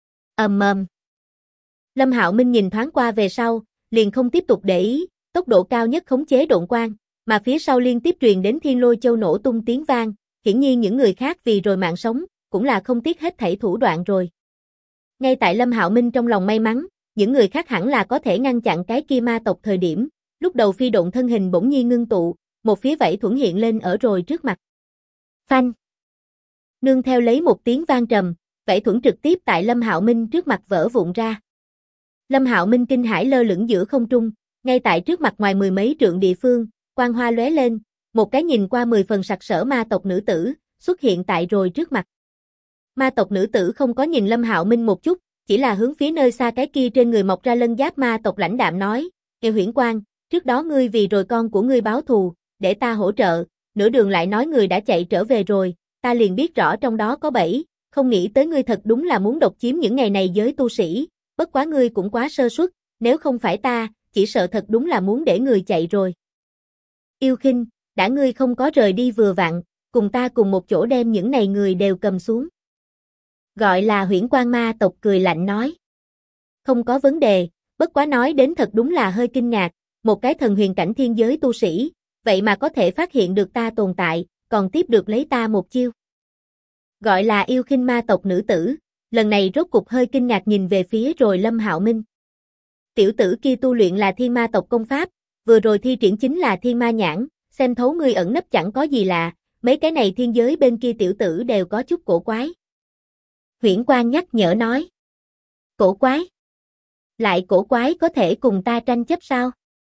Lâm Hạo Minh nhìn thoáng qua về sau, liền không tiếp tục để ý, tốc độ cao nhất khống chế độn quang, mà phía sau liên tiếp truyền đến thiên lôi châu nổ tung tiếng vang, hiển nhiên những người khác vì rồi mạng sống, cũng là không tiếc hết thảy thủ đoạn rồi. Ngay tại Lâm Hạo Minh trong lòng may mắn, những người khác hẳn là có thể ngăn chặn cái kia ma tộc thời điểm, lúc đầu phi độn thân hình bỗng nhiên ngưng tụ, một phía vảy thuẫn hiện lên ở rồi trước mặt. Phanh! Nương theo lấy một tiếng vang trầm, vảy thuẫn trực tiếp tại Lâm Hạo Minh trước mặt vỡ vụn ra. Lâm Hạo Minh kinh hãi lơ lửng giữa không trung, ngay tại trước mặt ngoài mười mấy trượng địa phương, quang hoa lóe lên, một cái nhìn qua 10 phần sặc sỡ ma tộc nữ tử xuất hiện tại rồi trước mặt. Ma tộc nữ tử không có nhìn Lâm Hạo Minh một chút, chỉ là hướng phía nơi xa cái kia trên người mọc ra lân giáp ma tộc lãnh đạm nói, "Kêu Huyễn Quang, trước đó ngươi vì rồi con của ngươi báo thù, để ta hỗ trợ, nửa đường lại nói người đã chạy trở về rồi, ta liền biết rõ trong đó có bẫy, không nghĩ tới ngươi thật đúng là muốn độc chiếm những ngày này giới tu sĩ, bất quá ngươi cũng quá sơ suất, nếu không phải ta, chỉ sợ thật đúng là muốn để người chạy rồi." Yêu Khinh, đã ngươi không có rời đi vừa vặn, cùng ta cùng một chỗ đem những này người đều cầm xuống. Gọi là Huyễn Quang ma tộc cười lạnh nói. Không có vấn đề, bất quá nói đến thật đúng là hơi kinh ngạc, một cái thần huyền cảnh thiên giới tu sĩ, vậy mà có thể phát hiện được ta tồn tại, còn tiếp được lấy ta một chiêu. Gọi là Yêu Khinh ma tộc nữ tử, lần này rốt cục hơi kinh ngạc nhìn về phía rồi Lâm Hạo Minh. Tiểu tử kia tu luyện là thiên ma tộc công pháp, vừa rồi thi triển chính là thiên ma nhãn, xem thấu ngươi ẩn nấp chẳng có gì lạ, mấy cái này thiên giới bên kia tiểu tử đều có chút cổ quái. Huyễn Quang nhắc nhở nói. Cổ quái? Lại cổ quái có thể cùng ta tranh chấp sao?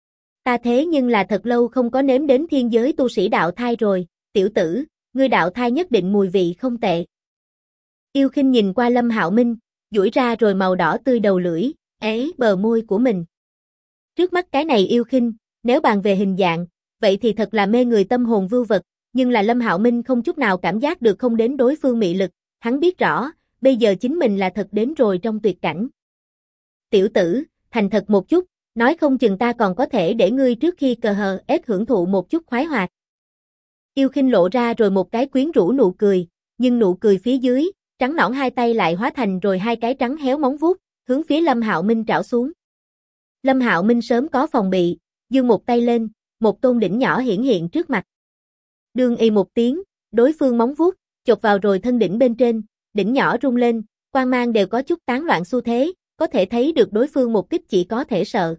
Ta thế nhưng là thật lâu không có nếm đến thiên giới tu sĩ đạo thai rồi, tiểu tử, ngươi đạo thai nhất định mùi vị không tệ. Yêu Khinh nhìn qua Lâm Hạo Minh, duỗi ra rồi màu đỏ tươi đầu lưỡi, bờ môi của mình. Trước mắt cái này Yêu Khinh, nếu bàn về hình dạng, vậy thì thật là mê người tâm hồn vưu vật, nhưng là Lâm Hạo Minh không chút nào cảm giác được không đến đối phương mị lực, hắn biết rõ, bây giờ chính mình là thật đến rồi trong tuyệt cảnh. Tiểu tử, thành thật một chút, nói không chừng ta còn có thể để ngươi trước khi cờ hờ ép hưởng thụ một chút khoái hoạt. Yêu Khinh lộ ra rồi một cái quyến rũ nụ cười, nhưng nụ cười phía dưới, trắng nõn hai tay lại hóa thành rồi hai cái trắng héo móng vuốt, hướng phía Lâm Hạo Minh trảo xuống. Lâm Hạo Minh sớm có phòng bị, giương một tay lên, một tôn đỉnh nhỏ hiển hiện trước mặt. Đương y một tiếng, đối phương móng vuốt chộp vào rồi thân đỉnh bên trên, đỉnh nhỏ rung lên, quang mang đều có chút tán loạn xu thế, có thể thấy được đối phương một kích chỉ có thể sợ.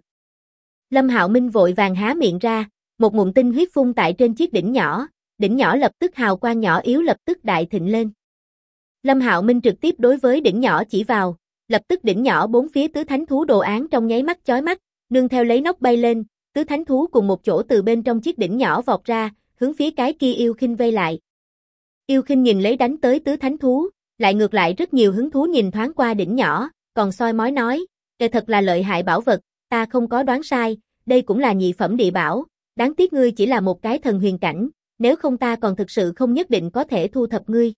Lâm Hạo Minh vội vàng há miệng ra, một ngụm tinh huyết phun tại trên chiếc đỉnh nhỏ lập tức hào quang nhỏ yếu lập tức đại thịnh lên. Lâm Hạo Minh trực tiếp đối với đỉnh nhỏ chỉ vào, lập tức đỉnh nhỏ bốn phía tứ thánh thú đồ án trong nháy mắt chói mắt, nương theo lấy nóc bay lên, tứ thánh thú cùng một chỗ từ bên trong chiếc đỉnh nhỏ vọt ra, hướng phía cái kia Yêu Khinh vây lại. Yêu Khinh nhìn lấy đánh tới tứ thánh thú, lại ngược lại rất nhiều hứng thú nhìn thoáng qua đỉnh nhỏ, còn soi mói nói, "Đây thật là lợi hại bảo vật, ta không có đoán sai, đây cũng là nhị phẩm địa bảo, đáng tiếc ngươi chỉ là một cái thần huyền cảnh, nếu không ta còn thực sự không nhất định có thể thu thập ngươi."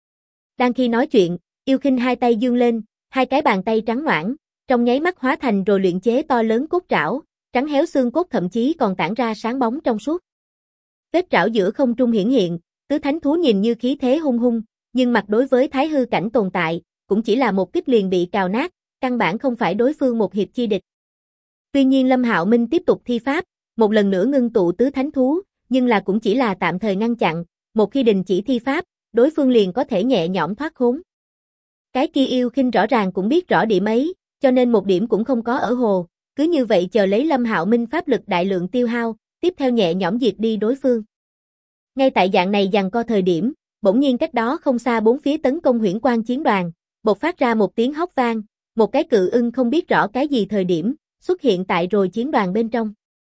Đang khi nói chuyện, Yêu Khinh hai tay dương lên, hai cái bàn tay trắng nõn, trong nháy mắt hóa thành rồi luyện chế to lớn cốt trảo, trắng héo xương cốt thậm chí còn tản ra sáng bóng trong suốt. Vết trảo giữa không trung hiển hiện, tứ thánh thú nhìn như khí thế hung hung, nhưng mặt đối với thái hư cảnh tồn tại, cũng chỉ là một kích liền bị cào nát, căn bản không phải đối phương một hiệp chi địch. Tuy nhiên Lâm Hạo Minh tiếp tục thi pháp, một lần nữa ngưng tụ tứ thánh thú, nhưng là cũng chỉ là tạm thời ngăn chặn, một khi đình chỉ thi pháp, đối phương liền có thể nhẹ nhõm thoát khốn. Cái kia Yêu Khinh rõ ràng cũng biết rõ điểm ấy, cho nên một điểm cũng không có ở hồ, cứ như vậy chờ lấy Lâm Hạo Minh pháp lực đại lượng tiêu hao, tiếp theo nhẹ nhõm diệt đi đối phương. Ngay tại dạng này giằng co thời điểm, bỗng nhiên cách đó không xa bốn phía tấn công Huyễn Quang chiến đoàn, bộc phát ra một tiếng hóc vang, một cái cự ưng không biết rõ cái gì thời điểm, xuất hiện tại rồi chiến đoàn bên trong.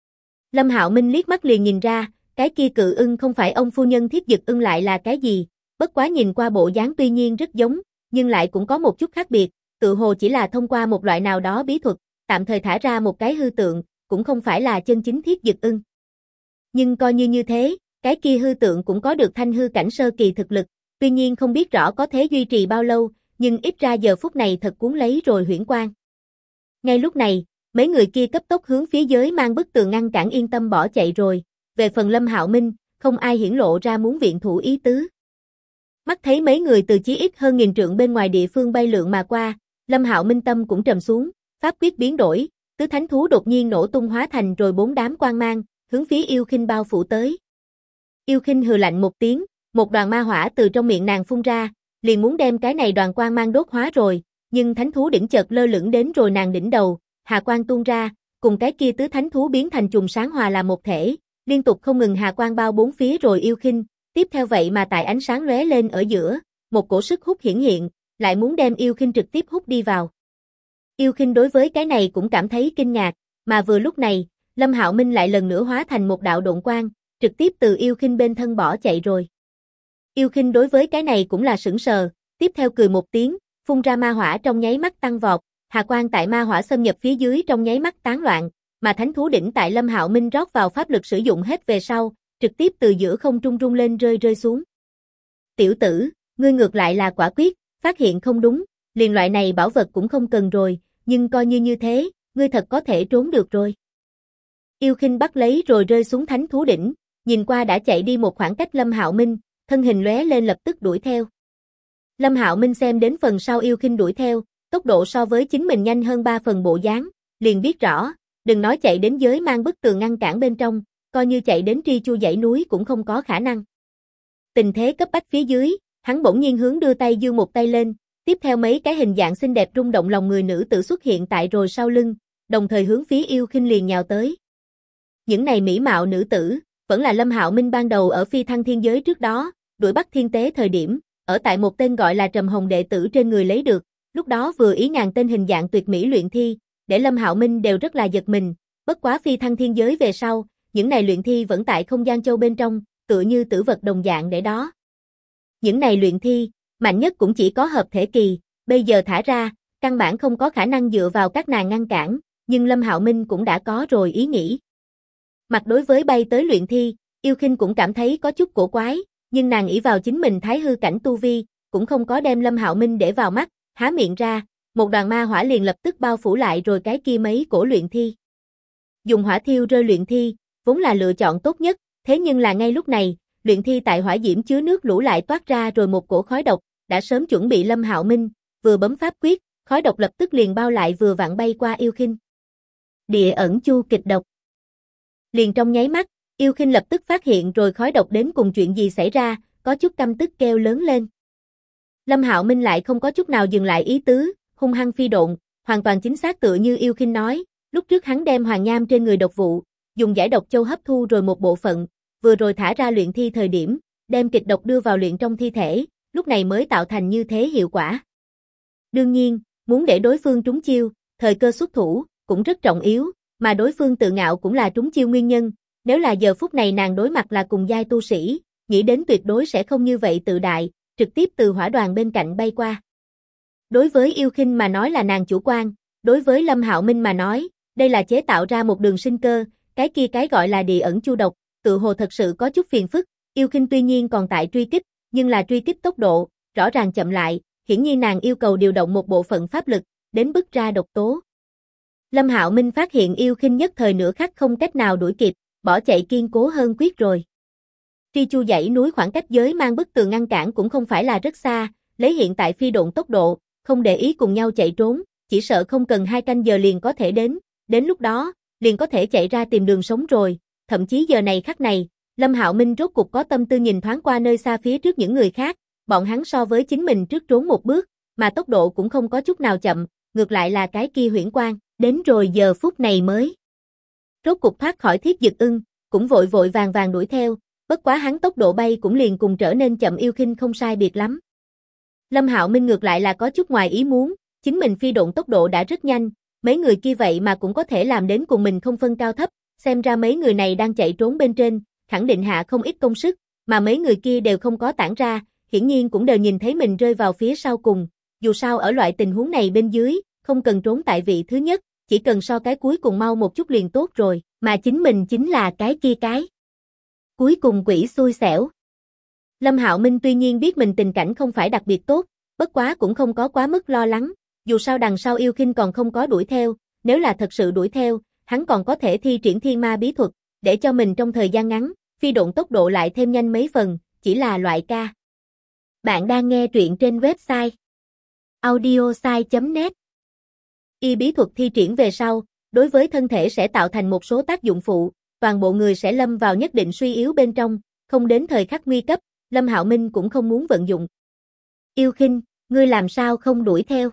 Lâm Hạo Minh liếc mắt liền nhìn ra, cái kia cự ưng không phải ông phu nhân Thiết Dực ưng lại là cái gì, bất quá nhìn qua bộ dáng tuy nhiên rất giống, nhưng lại cũng có một chút khác biệt, tự hồ chỉ là thông qua một loại nào đó bí thuật, tạm thời thả ra một cái hư tượng, cũng không phải là chân chính Thiết Dực ưng. Nhưng coi như thế, cái kia hư tượng cũng có được thanh hư cảnh sơ kỳ thực lực, tuy nhiên không biết rõ có thể duy trì bao lâu, nhưng ít ra giờ phút này thật cuốn lấy rồi Huyễn Quang. Ngay lúc này, mấy người kia cấp tốc hướng phía dưới mang bức tường ngăn cản yên tâm bỏ chạy rồi, về phần Lâm Hạo Minh, không ai hiển lộ ra muốn viện thủ ý tứ. Mắt thấy mấy người từ chí ít hơn nghìn trượng bên ngoài địa phương bay lượn mà qua, Lâm Hạo Minh tâm cũng trầm xuống, pháp quyết biến đổi, tứ thánh thú đột nhiên nổ tung hóa thành rồi bốn đám quang mang, hướng phía Yêu Khinh bao phủ tới. Yêu Khinh hừ lạnh một tiếng, một đoàn ma hỏa từ trong miệng nàng phun ra, liền muốn đem cái này đoàn quang mang đốt hóa rồi, nhưng thánh thú đỉnh chợt lơ lửng đến rồi nàng đỉnh đầu, hà quang tuôn ra, cùng cái kia tứ thánh thú biến thành chùm sáng hòa làm một thể, liên tục không ngừng hà quang bao bốn phía rồi Yêu Khinh, tiếp theo vậy mà tại ánh sáng lóe lên ở giữa, một cổ sức hút hiển hiện, lại muốn đem Yêu Khinh trực tiếp hút đi vào. Yêu Khinh đối với cái này cũng cảm thấy kinh ngạc, mà vừa lúc này, Lâm Hạo Minh lại lần nữa hóa thành một đạo độn quang, trực tiếp từ Yêu Khinh bên thân bỏ chạy rồi. Yêu Khinh đối với cái này cũng là sững sờ, tiếp theo cười một tiếng, phun ra ma hỏa trong nháy mắt tăng vọt, hà quang tại ma hỏa xâm nhập phía dưới trong nháy mắt tán loạn, mà thánh thú đỉnh tại Lâm Hạo Minh rót vào pháp lực sử dụng hết về sau, trực tiếp từ giữa không trung rung lên rơi xuống. Tiểu tử, ngươi ngược lại là quả quyết, phát hiện không đúng, liền loại này bảo vật cũng không cần rồi, nhưng coi như thế, ngươi thật có thể trốn được rồi. Yêu Khinh bắt lấy rồi rơi xuống thánh thú đỉnh, nhìn qua đã chạy đi một khoảng cách Lâm Hạo Minh, thân hình lóe lên lập tức đuổi theo. Lâm Hạo Minh xem đến phần sau Yêu Khinh đuổi theo, tốc độ so với chính mình nhanh hơn 3 phần bộ dáng, liền biết rõ, đừng nói chạy đến giới mang bức tường ngăn cản bên trong, coi như chạy đến tri chu dãy núi cũng không có khả năng. Tình thế cấp bách phía dưới, hắn bỗng nhiên hướng đưa tay giương một tay lên, tiếp theo mấy cái hình dạng xinh đẹp rung động lòng người nữ tử xuất hiện tại rồi sau lưng, đồng thời hướng phía Yêu Khinh liền nhào tới. Những này mỹ mạo nữ tử, vẫn là Lâm Hạo Minh ban đầu ở phi thăng thiên giới trước đó, đuổi bắt thiên tế thời điểm, ở tại một tên gọi là Trầm Hồng đệ tử trên người lấy được, lúc đó vừa ý ngàn tên hình dạng tuyệt mỹ luyện thi, để Lâm Hạo Minh đều rất là giật mình, bất quá phi thăng thiên giới về sau, những này luyện thi vẫn tại không gian châu bên trong, tựa như tử vật đồng dạng để đó. Những này luyện thi, mạnh nhất cũng chỉ có hợp thể kỳ, bây giờ thả ra, căn bản không có khả năng dựa vào các nàng ngăn cản, nhưng Lâm Hạo Minh cũng đã có rồi ý nghĩ. Mặt đối với bay tới luyện thi, Yêu Khinh cũng cảm thấy có chút cổ quái, nhưng nàng ỷ vào chính mình thái hư cảnh tu vi, cũng không có đem Lâm Hạo Minh để vào mắt, há miệng ra, một đoàn ma hỏa liền lập tức bao phủ lại rồi cái kia mấy cổ luyện thi. Dùng hỏa thiêu rơi luyện thi, vốn là lựa chọn tốt nhất, thế nhưng là ngay lúc này, luyện thi tại hỏa diễm chứa nước lũ lại toát ra rồi một cổ khói độc, đã sớm chuẩn bị Lâm Hạo Minh, vừa bấm pháp quyết, khói độc lập tức liền bao lại vừa vặn bay qua Yêu Khinh. Địa ẩn chu kịch độc. Liền trong nháy mắt, Yêu Khinh lập tức phát hiện rồi khói độc đến cùng chuyện gì xảy ra, có chút căm tức kêu lớn lên. Lâm Hạo Minh lại không có chút nào dừng lại ý tứ, hung hăng phi độn, hoàn toàn chính xác tựa như Yêu Khinh nói, lúc trước hắn đem hoàng nham trên người độc vụ, dùng giải độc châu hấp thu rồi một bộ phận, vừa rồi thả ra luyện thi thời điểm, đem kịch độc đưa vào luyện trong thi thể, lúc này mới tạo thành như thế hiệu quả. Đương nhiên, muốn để đối phương trúng chiêu, thời cơ xuất thủ, cũng rất trọng yếu, mà đối phương tự ngạo cũng là trúng chiêu nguyên nhân, nếu là giờ phút này nàng đối mặt là cùng giai tu sĩ, nghĩ đến tuyệt đối sẽ không như vậy tự đại, trực tiếp từ hỏa đoàn bên cạnh bay qua. Đối với Yêu Khinh mà nói là nàng chủ quan, đối với Lâm Hạo Minh mà nói, đây là chế tạo ra một đường sinh cơ, cái kia cái gọi là địa ẩn chu độc, tự hồ thật sự có chút phiền phức, Yêu Khinh tuy nhiên còn tại truy kích, nhưng là truy kích tốc độ, rõ ràng chậm lại, hiển nhiên nàng yêu cầu điều động một bộ phận pháp lực, đến bức ra độc tố. Lâm Hạo Minh phát hiện Yêu Khinh nhất thời nửa khắc không cách nào đuổi kịp, bỏ chạy kiên cố hơn quyết rồi. Tri Chu dãy núi khoảng cách giới mang bức tường ngăn cản cũng không phải là rất xa, lấy hiện tại phi độn tốc độ, không để ý cùng nhau chạy trốn, chỉ sợ không cần 2 canh giờ liền có thể đến lúc đó, liền có thể chạy ra tìm đường sống rồi, thậm chí giờ này khắc này, Lâm Hạo Minh rốt cục có tâm tư nhìn thoáng qua nơi xa phía trước những người khác, bọn hắn so với chính mình trước trốn một bước, mà tốc độ cũng không có chút nào chậm, ngược lại là cái kia Huyễn Quang, đến rồi giờ phút này mới. Rốt cục thoát khỏi Thiết Dực Ưng, cũng vội vội vàng vàng đuổi theo, bất quá hắn tốc độ bay cũng liền cùng trở nên chậm Yêu Khinh không sai biệt lắm. Lâm Hạo Minh ngược lại là có chút ngoài ý muốn, chính mình phi độn tốc độ đã rất nhanh, mấy người kia vậy mà cũng có thể làm đến cùng mình không phân cao thấp, xem ra mấy người này đang chạy trốn bên trên, khẳng định hạ không ít công sức, mà mấy người kia đều không có tản ra, hiển nhiên cũng đều nhìn thấy mình rơi vào phía sau cùng, dù sao ở loại tình huống này bên dưới, không cần trốn tại vị thứ nhất, chỉ cần so cái cuối cùng mau một chút liền tốt rồi, mà chính mình chính là cái kia cái. Cuối cùng quỷ xui xẻo. Lâm Hạo Minh tuy nhiên biết mình tình cảnh không phải đặc biệt tốt, bất quá cũng không có quá mức lo lắng, dù sao đằng sau Yêu Khinh còn không có đuổi theo, nếu là thật sự đuổi theo, hắn còn có thể thi triển thiên ma bí thuật, để cho mình trong thời gian ngắn, phi độn tốc độ lại thêm nhanh mấy phần, chỉ là loại ca. Bạn đang nghe truyện trên website audiosai.net. Y bí thuật thi triển về sau, đối với thân thể sẽ tạo thành một số tác dụng phụ, toàn bộ người sẽ lâm vào nhất định suy yếu bên trong, không đến thời khắc nguy cấp, Lâm Hạo Minh cũng không muốn vận dụng. Yêu Khinh, ngươi làm sao không đuổi theo?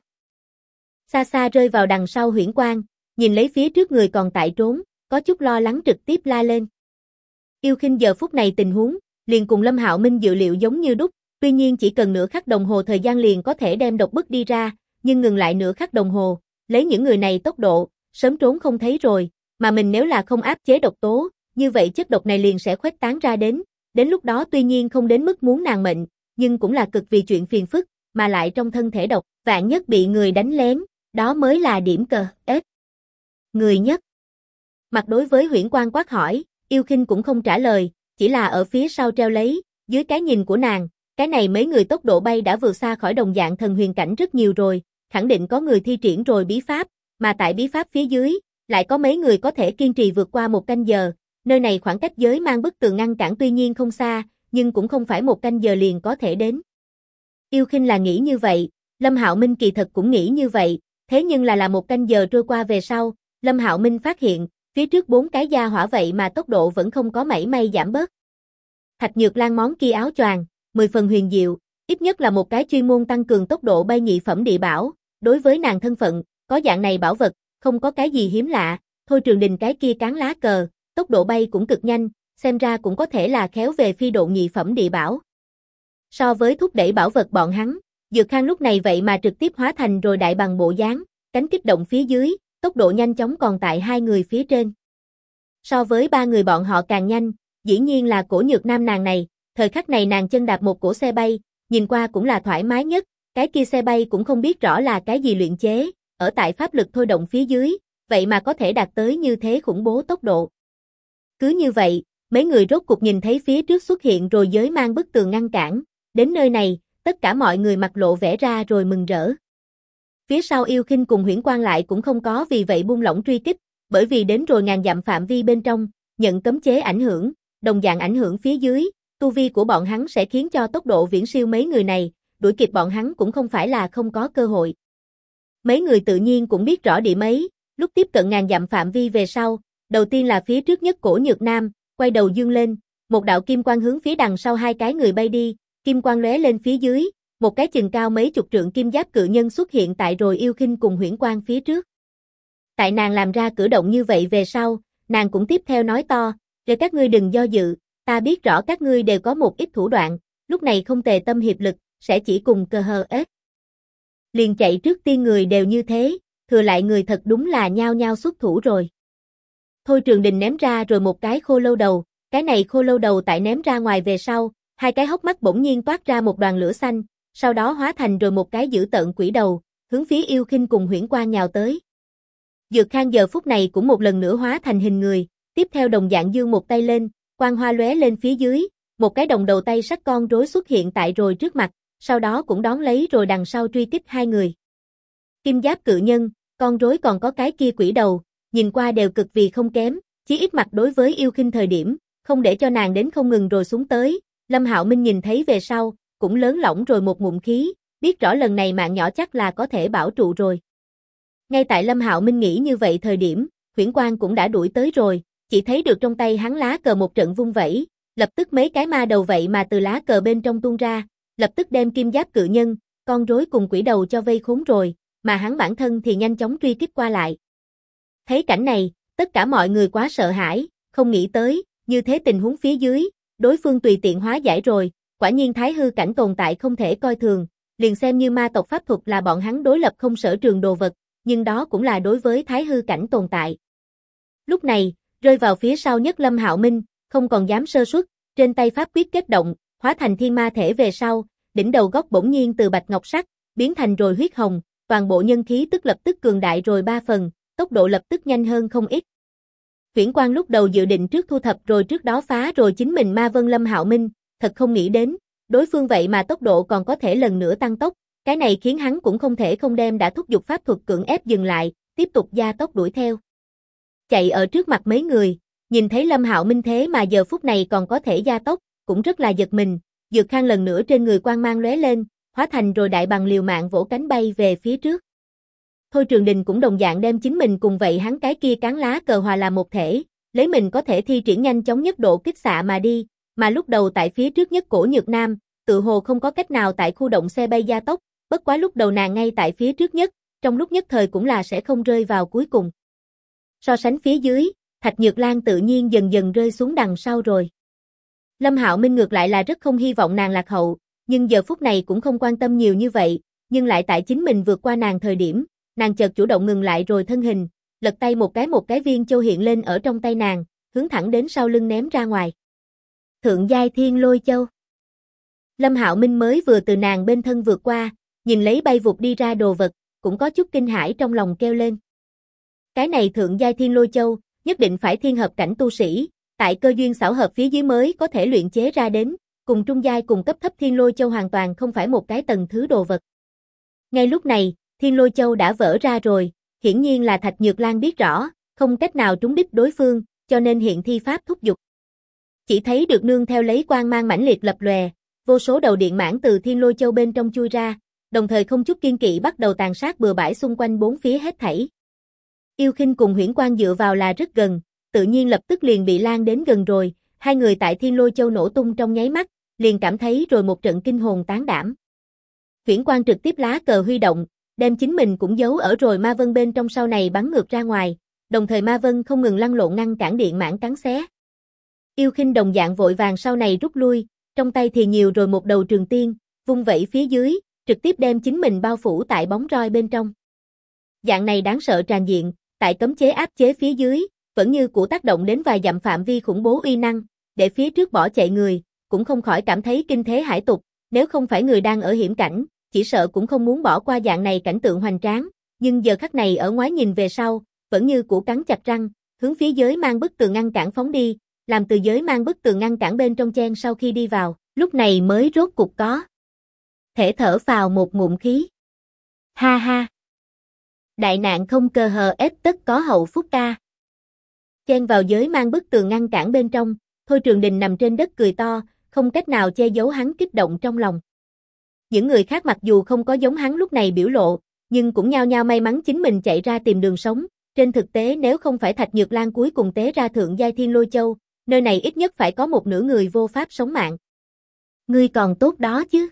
Xa xa rơi vào đằng sau Huyễn Quang, nhìn lấy phía trước người còn tại trốn, có chút lo lắng trực tiếp la lên. Yêu Khinh giờ phút này tình huống, liền cùng Lâm Hạo Minh dự liệu giống như đúc, tuy nhiên chỉ cần nửa khắc đồng hồ thời gian liền có thể đem độc bức đi ra, nhưng ngừng lại nửa khắc đồng hồ, lấy những người này tốc độ, sớm trốn không thấy rồi, mà mình nếu là không áp chế độc tố, như vậy chất độc này liền sẽ khuếch tán ra đến lúc đó tuy nhiên không đến mức muốn nàng mệnh, nhưng cũng là cực vì chuyện phiền phức, mà lại trong thân thể độc, vạn nhất bị người đánh lén, đó mới là điểm cờ, ết. Người nhất. Mặt đối với Huyễn Quang quát hỏi, Yêu Khinh cũng không trả lời, chỉ là ở phía sau treo lấy, dưới cái nhìn của nàng, cái này mấy người tốc độ bay đã vượt xa khỏi đồng dạng thần huyền cảnh rất nhiều rồi, khẳng định có người thi triển rồi bí pháp, mà tại bí pháp phía dưới, lại có mấy người có thể kiên trì vượt qua 1 canh giờ, nơi này khoảng cách giới mang bức tường ngăn cản tuy nhiên không xa, nhưng cũng không phải 1 canh giờ liền có thể đến. Yêu Khinh là nghĩ như vậy, Lâm Hạo Minh kỳ thật cũng nghĩ như vậy, thế nhưng là 1 canh giờ trôi qua về sau, Lâm Hạo Minh phát hiện, phía trước 4 cái gia hỏa vậy mà tốc độ vẫn không có mảy may giảm bớt. Thạch Nhược Lan món kia áo choàng, 10 phần huyền diệu, ít nhất là một cái chuyên môn tăng cường tốc độ bay nhị phẩm địa bảo, đối với nàng thân phận, có dạng này bảo vật, không có cái gì hiếm lạ, thôi Trường Đình cái kia cán lá cờ, tốc độ bay cũng cực nhanh, xem ra cũng có thể là khéo về phi độ nhị phẩm địa bảo. So với thúc đẩy bảo vật bọn hắn, Dược Khang lúc này vậy mà trực tiếp hóa thành rồi đại bằng bộ dáng, cánh kích động phía dưới, tốc độ nhanh chóng còn tại hai người phía trên. So với ba người bọn họ càng nhanh, dĩ nhiên là Cổ Nhược Nam nàng này, thời khắc này nàng chân đạp một cỗ xe bay, nhìn qua cũng là thoải mái nhất, cái kia xe bay cũng không biết rõ là cái gì luyện chế, ở tại pháp lực thôi động phía dưới, vậy mà có thể đạt tới như thế khủng bố tốc độ. Cứ như vậy, mấy người rốt cục nhìn thấy phía trước xuất hiện rồi giới mang bức tường ngăn cản, đến nơi này, tất cả mọi người mặt lộ vẻ ra rồi mừng rỡ. Phía sau Yêu Khinh cùng Huyễn Quang lại cũng không có vì vậy buông lỏng truy kích, bởi vì đến rồi ngàn dặm phạm vi bên trong, nhận cấm chế ảnh hưởng, đồng dạng ảnh hưởng phía dưới, tu vi của bọn hắn sẽ khiến cho tốc độ viễn siêu mấy người này, đuổi kịp bọn hắn cũng không phải là không có cơ hội. Mấy người tự nhiên cũng biết rõ điểm ấy, lúc tiếp cận ngàn dặm phạm vi về sau, đầu tiên là phía trước nhất Cổ Nhược Nam, quay đầu dương lên, một đạo kim quang hướng phía đằng sau hai cái người bay đi, kim quang lóe lên phía dưới, một cái chừng cao mấy chục trượng kim giáp cự nhân xuất hiện tại rồi Yêu Khinh cùng Huyễn Quang phía trước. Tại nàng làm ra cử động như vậy về sau, nàng cũng tiếp theo nói to, rồi các ngươi đừng do dự, ta biết rõ các ngươi đều có một ít thủ đoạn, lúc này không tề tâm hiệp lực, sẽ chỉ cùng cơ hờ ếch. Liền chạy trước tiên người đều như thế, thừa lại người thật đúng là nhao nhao xuất thủ rồi. Thôi Trường Đình ném ra rồi một cái khô lâu đầu, cái này khô lâu đầu tại ném ra ngoài về sau, hai cái hốc mắt bỗng nhiên toát ra một đoàn lửa xanh, sau đó hóa thành rồi một cái dữ tợn quỷ đầu, hướng phía Yêu Khinh cùng Huyễn Quang nhào tới. Dược Khang giờ phút này cũng một lần nữa hóa thành hình người, tiếp theo đồng dạng dương một tay lên, quang hoa lóe lên phía dưới, một cái đồng đầu tay sắt con rối xuất hiện tại rồi trước mặt, sau đó cũng đón lấy rồi đằng sau truy kích hai người. Kim giáp cự nhân, con rối còn có cái kia quỷ đầu, nhìn qua đều cực vì không kém, chí ít mặt đối với Yêu Khinh thời điểm, không để cho nàng đến không ngừng rồi xuống tới, Lâm Hạo Minh nhìn thấy về sau, cũng lớn lỏng rồi một ngụm khí, biết rõ lần này mạng nhỏ chắc là có thể bảo trụ rồi. Ngay tại Lâm Hạo Minh nghĩ như vậy thời điểm, Huyễn Quang cũng đã đuổi tới rồi, chỉ thấy được trong tay hắn lá cờ một trận vung vẩy, lập tức mấy cái ma đầu vậy mà từ lá cờ bên trong tuôn ra, lập tức đem kim giáp cự nhân, con rối cùng quỷ đầu cho vây khốn rồi, mà hắn bản thân thì nhanh chóng truy kích qua lại. Thấy cảnh này, tất cả mọi người quá sợ hãi, không nghĩ tới, như thế tình huống phía dưới, đối phương tùy tiện hóa giải rồi, quả nhiên thái hư cảnh tồn tại không thể coi thường, liền xem như ma tộc pháp thuật là bọn hắn đối lập không sở trường đồ vật, nhưng đó cũng là đối với thái hư cảnh tồn tại. Lúc này, rơi vào phía sau nhất Lâm Hạo Minh, không còn dám sơ suất, trên tay pháp quyết kết động, hóa thành thiên ma thể về sau, đỉnh đầu góc bỗng nhiên từ bạch ngọc sắc, biến thành rồi huyết hồng, toàn bộ nhân khí tức lập tức cường đại rồi 3 phần, tốc độ lập tức nhanh hơn không ít. Huyễn Quang lúc đầu dự định trước thu thập rồi trước đó phá rồi chính mình ma vân Lâm Hạo Minh, thật không nghĩ đến, đối phương vậy mà tốc độ còn có thể lần nữa tăng tốc, cái này khiến hắn cũng không thể không đem đã thúc giục pháp thuật cưỡng ép dừng lại, tiếp tục gia tốc đuổi theo. Chạy ở trước mặt mấy người, nhìn thấy Lâm Hạo Minh thế mà giờ phút này còn có thể gia tốc, cũng rất là giật mình, Dược Khang lần nữa trên người quang mang lóe lên, hóa thành rồi đại bằng liều mạng vỗ cánh bay về phía trước. Thôi Trường Đình cũng đồng dạng đem chính mình cùng vậy hắn cái kia cán lá cờ hòa làm một thể, lấy mình có thể thi triển nhanh chóng nhất độ kích xạ mà đi, mà lúc đầu tại phía trước nhất Cổ Nhược Nam, tự hồ không có cách nào tại khu động xe bay gia tốc, bất quá lúc đầu nàng ngay tại phía trước nhất, trong lúc nhất thời cũng là sẽ không rơi vào cuối cùng. So sánh phía dưới, Thạch Nhược Lan tự nhiên dần dần rơi xuống đằng sau rồi. Lâm Hạo Minh ngược lại là rất không hy vọng nàng lạc hậu, nhưng giờ phút này cũng không quan tâm nhiều như vậy, nhưng lại tại chính mình vượt qua nàng thời điểm, nàng chợt chủ động ngừng lại rồi thân hình, lật tay một cái viên châu hiện lên ở trong tay nàng, hướng thẳng đến sau lưng ném ra ngoài. Thượng giai Thiên Lôi Châu. Lâm Hạo Minh mới vừa từ nàng bên thân vượt qua, nhìn lấy bay vụt đi ra đồ vật, cũng có chút kinh hãi trong lòng kêu lên. Cái này thượng giai Thiên Lôi Châu, nhất định phải thiên hợp cảnh tu sĩ, tại cơ duyên xảo hợp phía dưới mới có thể luyện chế ra đến, cùng trung giai cùng cấp thấp Thiên Lôi Châu hoàn toàn không phải một cái tầng thứ đồ vật. Ngay lúc này, Thiên Lôi Châu đã vỡ ra rồi, hiển nhiên là Thạch Nhược Lan biết rõ, không cách nào trúng đích đối phương, cho nên hiện thi pháp thúc giục. Chỉ thấy được nương theo lấy quang mang mãnh liệt lập lòe, vô số đầu điện mãn từ Thiên Lôi Châu bên trong chui ra, đồng thời không chút kiên kỵ bắt đầu tàn sát bừa bãi xung quanh bốn phía hết thảy. Yêu Khinh cùng Huyễn Quang dựa vào là rất gần, tự nhiên lập tức liền bị lan đến gần rồi, hai người tại Thiên Lôi Châu nổ tung trong nháy mắt, liền cảm thấy rồi một trận kinh hồn tán đảm. Huyễn Quang trực tiếp lá cờ huy động, đem chính mình cũng giấu ở rồi ma vân bên trong sau này bắn ngược ra ngoài, đồng thời ma vân không ngừng lăn lộn ngăn cản điện mãn cắn xé. Yêu Khinh đồng dạng vội vàng sau này rút lui, trong tay thì nhiều rồi một đầu trường tiên, vung vẩy phía dưới, trực tiếp đem chính mình bao phủ tại bóng roi bên trong. Dạng này đáng sợ tràn diện, tại cấm chế áp chế phía dưới, vẫn như cũ tác động đến vài dặm phạm vi khủng bố uy năng, để phía trước bỏ chạy người, cũng không khỏi cảm thấy kinh thế hải tục, nếu không phải người đang ở hiểm cảnh, chỉ sợ cũng không muốn bỏ qua dạng này cảnh tượng hoành tráng, nhưng giờ khắc này ở ngoái nhìn về sau, vẫn như cũ cắn chặt răng, hướng phía giới mang bức tường ngăn cản phóng đi, làm từ giới mang bức tường ngăn cản bên trong chen sau khi đi vào, lúc này mới rốt cục có thể thở vào một ngụm khí. Ha ha. Đại nạn không cơ hờ ép tất có hậu phúc ca. Chen vào giới mang bức tường ngăn cản bên trong, Thôi Trường Đình nằm trên đất cười to, không cách nào che giấu hắn kích động trong lòng. Những người khác mặc dù không có giống hắn lúc này biểu lộ, nhưng cũng nhao nhao may mắn chính mình chạy ra tìm đường sống. Trên thực tế nếu không phải Thạch Nhược Lan cuối cùng tế ra thượng giai Thiên Lôi Châu, nơi này ít nhất phải có một nửa người vô pháp sống mạng. Ngươi còn tốt đó chứ?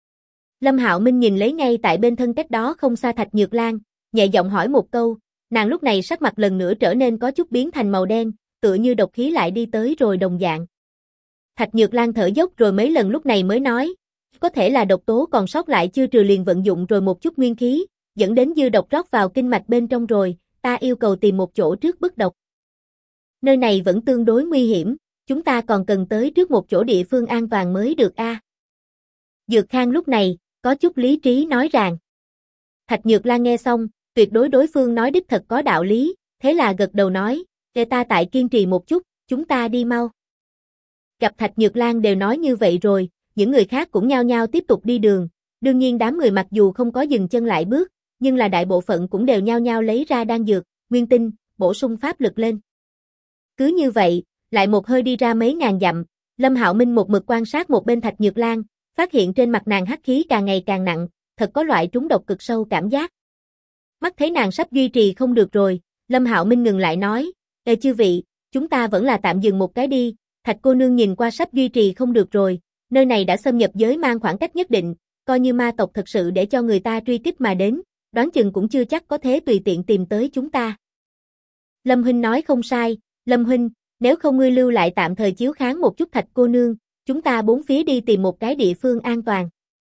Lâm Hạo Minh nhìn lấy ngay tại bên thân cách đó không xa Thạch Nhược Lan, nhẹ giọng hỏi một câu, nàng lúc này sắc mặt lần nữa trở nên có chút biến thành màu đen, tựa như độc khí lại đi tới rồi đồng dạng. Thạch Nhược Lan thở dốc rồi mấy lần lúc này mới nói, có thể là độc tố còn sót lại chưa trừ liền vận dụng rồi một chút nguyên khí, dẫn đến dư độc rót vào kinh mạch bên trong rồi, ta yêu cầu tìm một chỗ trước bức độc. Nơi này vẫn tương đối nguy hiểm, chúng ta còn cần tới trước một chỗ địa phương an toàn mới được a. Dược Khang lúc này, có chút lý trí nói rằng. Thạch Nhược Lan nghe xong, tuyệt đối đối phương nói đích thật có đạo lý, thế là gật đầu nói, để ta tại kiên trì một chút, chúng ta đi mau. Gặp Thạch Nhược Lan đều nói như vậy rồi, những người khác cũng nhao nhao tiếp tục đi đường, đương nhiên đám người mặc dù không có dừng chân lại bước, nhưng là đại bộ phận cũng đều nhao nhao lấy ra đan dược, nguyên tinh, bổ sung pháp lực lên. Cứ như vậy, lại một hơi đi ra mấy ngàn dặm, Lâm Hạo Minh một mực quan sát một bên Thạch Nhược Lan, phát hiện trên mặt nàng hắc khí càng ngày càng nặng, thật có loại trúng độc cực sâu cảm giác. Mắt thấy nàng sắp duy trì không được rồi, Lâm Hạo Minh ngừng lại nói, ê chư vị, chúng ta vẫn là tạm dừng một cái đi, Thạch cô nương nhìn qua sắp duy trì không được rồi, nơi này đã xâm nhập giới mang khoảng cách nhất định, coi như ma tộc thật sự để cho người ta truy kích mà đến, đoán chừng cũng chưa chắc có thể tùy tiện tìm tới chúng ta. Lâm huynh nói không sai, Lâm huynh, nếu không ngươi lưu lại tạm thời chiếu kháng một chút Thạch cô nương, chúng ta bốn phía đi tìm một cái địa phương an toàn.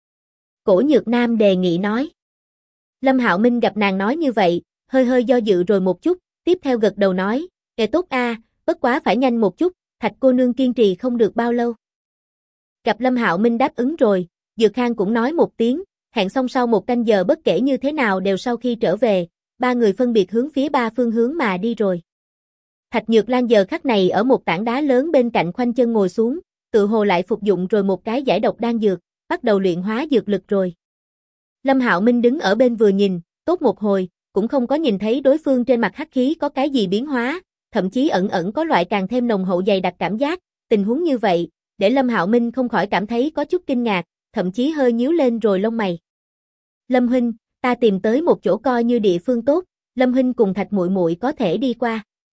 Cổ Nhược Nam đề nghị nói. Lâm Hạo Minh gặp nàng nói như vậy, hơi hơi do dự rồi một chút, tiếp theo gật đầu nói, tốt a, bất quá phải nhanh một chút, Thạch cô nương kiên trì không được bao lâu. Gặp Lâm Hạo Minh đáp ứng rồi, Dược Khang cũng nói một tiếng, hẹn xong sau một canh giờ bất kể như thế nào đều sau khi trở về, ba người phân biệt hướng phía ba phương hướng mà đi rồi. Thạch Nhược Lan giờ khắc này ở một tảng đá lớn bên cạnh khoanh chân ngồi xuống, tự hồ lại phục dụng rồi một cái giải độc đan dược, bắt đầu luyện hóa dược lực rồi. Lâm Hạo Minh đứng ở bên vừa nhìn, tốt một hồi, cũng không có nhìn thấy đối phương trên mặt hắc khí có cái gì biến hóa, thậm chí ẩn ẩn có loại càng thêm nồng hậu dày đặc cảm giác, tình huống như vậy, để Lâm Hạo Minh không khỏi cảm thấy có chút kinh ngạc, thậm chí hơi nhíu lên rồi lông mày. Lâm huynh, ta tìm tới một chỗ coi như địa phương tốt, Lâm huynh cùng Thạch muội muội có thể đi qua.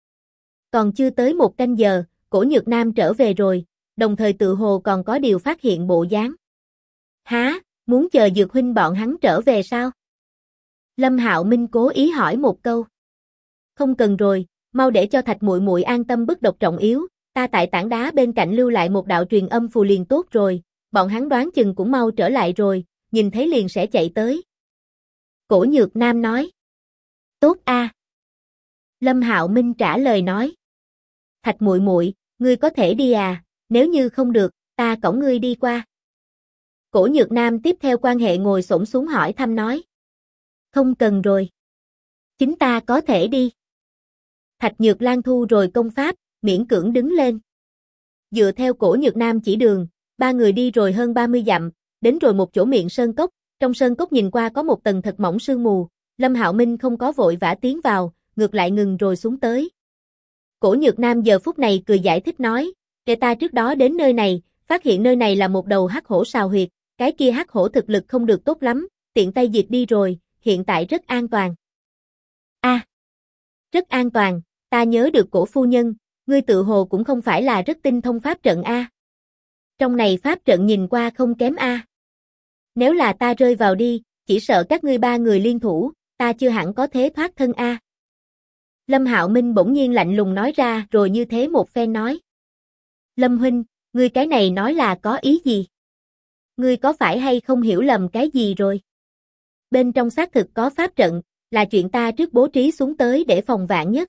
Còn chưa tới một canh giờ, Cổ Nhược Nam trở về rồi, đồng thời tự hồ còn có điều phát hiện bộ dáng. Há, muốn chờ Dược huynh bọn hắn trở về sao? Lâm Hạo Minh cố ý hỏi một câu. Không cần rồi, mau để cho Thạch muội muội an tâm bức độc trọng yếu, ta tại tảng đá bên cạnh lưu lại một đạo truyền âm phù liền tốt rồi, bọn hắn đoán chừng cũng mau trở lại rồi, nhìn thấy liền sẽ chạy tới. Cổ Nhược Nam nói. Tốt a. Lâm Hạo Minh trả lời nói. Thạch muội muội, ngươi có thể đi à, nếu như không được, ta cõng ngươi đi qua. Cổ Nhược Nam tiếp theo quan hệ ngồi xổm xuống hỏi thăm nói. Không cần rồi. Chính ta có thể đi. Thạch Nhược Lan thu rồi công pháp, miễn cưỡng đứng lên. Dựa theo Cổ Nhược Nam chỉ đường, ba người đi rồi hơn 30 dặm, đến rồi một chỗ miệng sơn cốc, trong sơn cốc nhìn qua có một tầng thật mỏng sương mù, Lâm Hạo Minh không có vội vã tiến vào, ngược lại ngừng rồi xuống tới. Cổ Nhược Nam giờ phút này cười giải thích nói, để ta trước đó đến nơi này, phát hiện nơi này là một đầu hắc hổ sào huyệt, cái kia hắc hổ thực lực không được tốt lắm, tiện tay diệt đi rồi, hiện tại rất an toàn. A, rất an toàn, ta nhớ được Cổ phu nhân, ngươi tự hồ cũng không phải là rất tinh thông pháp trận a. Trong này pháp trận nhìn qua không kém a. Nếu là ta rơi vào đi, chỉ sợ các ngươi ba người liên thủ, ta chưa hẳn có thế thoát thân a. Lâm Hạo Minh bỗng nhiên lạnh lùng nói ra rồi như thế một phen nói. Lâm huynh, ngươi cái này nói là có ý gì? Ngươi có phải hay không hiểu lầm cái gì rồi? Bên trong xác thực có pháp trận, là chuyện ta trước bố trí xuống tới để phòng vạn nhất.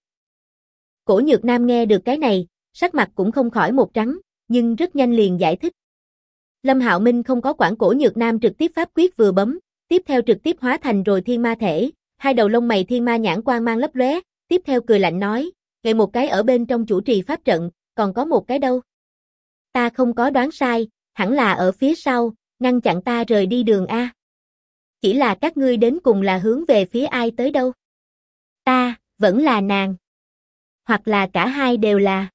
Cổ Nhược Nam nghe được cái này, sắc mặt cũng không khỏi một trắng, nhưng rất nhanh liền giải thích. Lâm Hạo Minh không có quản Cổ Nhược Nam trực tiếp pháp quyết vừa bấm, tiếp theo trực tiếp hóa thành rồi thiên ma thể, hai đầu lông mày thiên ma nhãn quang mang lấp lóe, tiếp theo cười lạnh nói, "Ngày một cái ở bên trong chủ trì pháp trận, còn có một cái đâu?" Ta không có đoán sai, hẳn là ở phía sau, ngăn chặn ta rời đi đường a. Chỉ là các ngươi đến cùng là hướng về phía ai tới đâu? Ta, vẫn là nàng. Hoặc là cả hai đều là.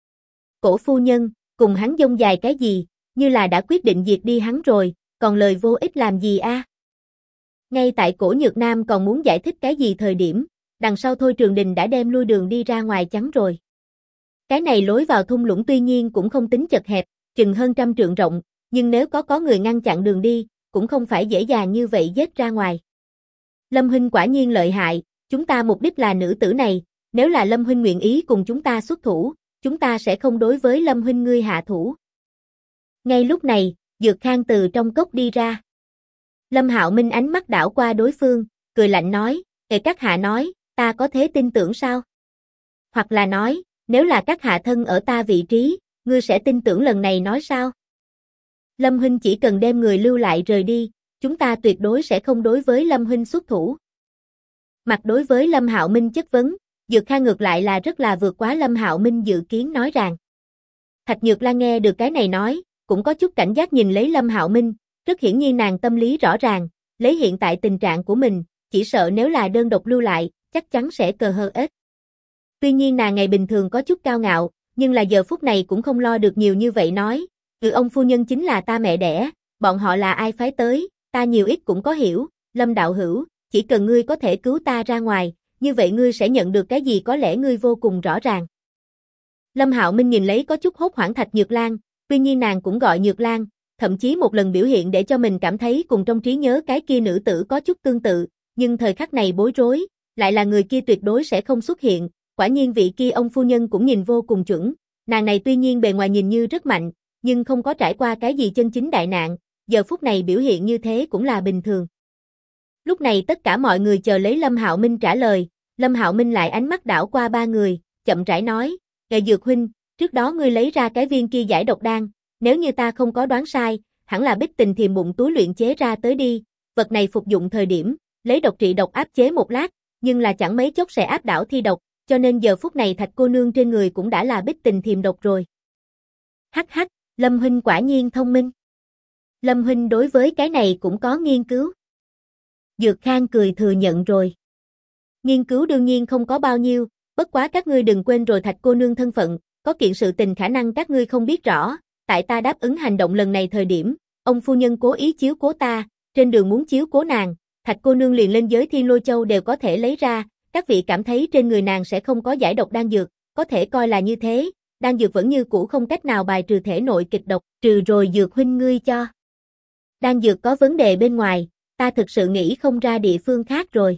Cổ phu nhân, cùng hắn dông dài cái gì, như là đã quyết định diệt đi hắn rồi, còn lời vô ích làm gì a? Ngay tại Cổ Nhược Nam còn muốn giải thích cái gì thời điểm, đằng sau Thôi Trường Đình đã đem lui đường đi ra ngoài chắn rồi. Cái này lối vào thung lũng tuy nhiên cũng không tính chật hẹp, chừng hơn 100 trượng rộng, nhưng nếu có người ngăn chặn đường đi, cũng không phải dễ dàng như vậy giết ra ngoài. Lâm huynh quả nhiên lợi hại, chúng ta mục đích là nữ tử này, nếu là Lâm huynh nguyện ý cùng chúng ta xuất thủ, chúng ta sẽ không đối với Lâm huynh ngươi hạ thủ. Ngay lúc này, Dược Khang từ trong cốc đi ra. Lâm Hạo Minh ánh mắt đảo qua đối phương, cười lạnh nói, các hạ nói, ta có thể tin tưởng sao? Hoặc là nói, nếu là các hạ thân ở ta vị trí, ngươi sẽ tin tưởng lần này nói sao? Lâm huynh chỉ cần đem người lưu lại rời đi, chúng ta tuyệt đối sẽ không đối với Lâm huynh xuất thủ. Mặt đối với Lâm Hạo Minh chất vấn, Dược Khang ngược lại là rất là vượt quá Lâm Hạo Minh dự kiến nói rằng. Thạch Nhược Lan nghe được cái này nói, cũng có chút cảnh giác nhìn lấy Lâm Hạo Minh, rất hiển nhiên nàng tâm lý rõ ràng, lấy hiện tại tình trạng của mình, chỉ sợ nếu là đơn độc lưu lại, chắc chắn sẽ cờ hờ ết. Tuy nhiên nàng ngày bình thường có chút cao ngạo, nhưng là giờ phút này cũng không lo được nhiều như vậy nói, ông phu nhân chính là ta mẹ đẻ, bọn họ là ai phái tới, ta nhiều ít cũng có hiểu, Lâm đạo hữu, chỉ cần ngươi có thể cứu ta ra ngoài, như vậy ngươi sẽ nhận được cái gì có lẽ ngươi vô cùng rõ ràng. Lâm Hạo Minh nhìn lấy có chút hốt hoảng Thạch Nhược Lan, tuy nhiên nàng cũng gọi Nhược Lan, thậm chí một lần biểu hiện để cho mình cảm thấy cùng trong trí nhớ cái kia nữ tử có chút tương tự, nhưng thời khắc này bối rối, lại là người kia tuyệt đối sẽ không xuất hiện, quả nhiên vị kia ông phu nhân cũng nhìn vô cùng chuẩn, nàng này tuy nhiên bề ngoài nhìn như rất mạnh, nhưng không có trải qua cái gì chân chính đại nạn, giờ phút này biểu hiện như thế cũng là bình thường. Lúc này tất cả mọi người chờ lấy Lâm Hạo Minh trả lời, Lâm Hạo Minh lại ánh mắt đảo qua ba người, chậm rãi nói, Dược huynh, trước đó ngươi lấy ra cái viên kia giải độc đan, nếu như ta không có đoán sai, hẳn là Bích Tình Thiềm Bụng túi luyện chế ra tới đi, vật này phục dụng thời điểm, lấy độc trị độc áp chế một lát, nhưng là chẳng mấy chốc sẽ áp đảo thi độc, cho nên giờ phút này Thạch cô nương trên người cũng đã là Bích Tình Thiềm độc rồi. Hắc hắc, Lâm huynh quả nhiên thông minh. Lâm huynh đối với cái này cũng có nghiên cứu. Dược Khang cười thừa nhận rồi. Nghiên cứu đương nhiên không có bao nhiêu, bất quá các ngươi đừng quên rồi Thạch cô nương thân phận, có kiện sự tình khả năng các ngươi không biết rõ, tại ta đáp ứng hành động lần này thời điểm, ông phu nhân cố ý chiếu cố ta, trên đường muốn chiếu cố nàng, Thạch cô nương liền lên giới Thiên Lôi Châu đều có thể lấy ra, các vị cảm thấy trên người nàng sẽ không có giải độc đan dược, có thể coi là như thế, đan dược vẫn như cũ không cách nào bài trừ thể nội kịch độc, trừ rồi Dược huynh ngươi cho. Đan dược có vấn đề bên ngoài, ta thực sự nghĩ không ra địa phương khác rồi.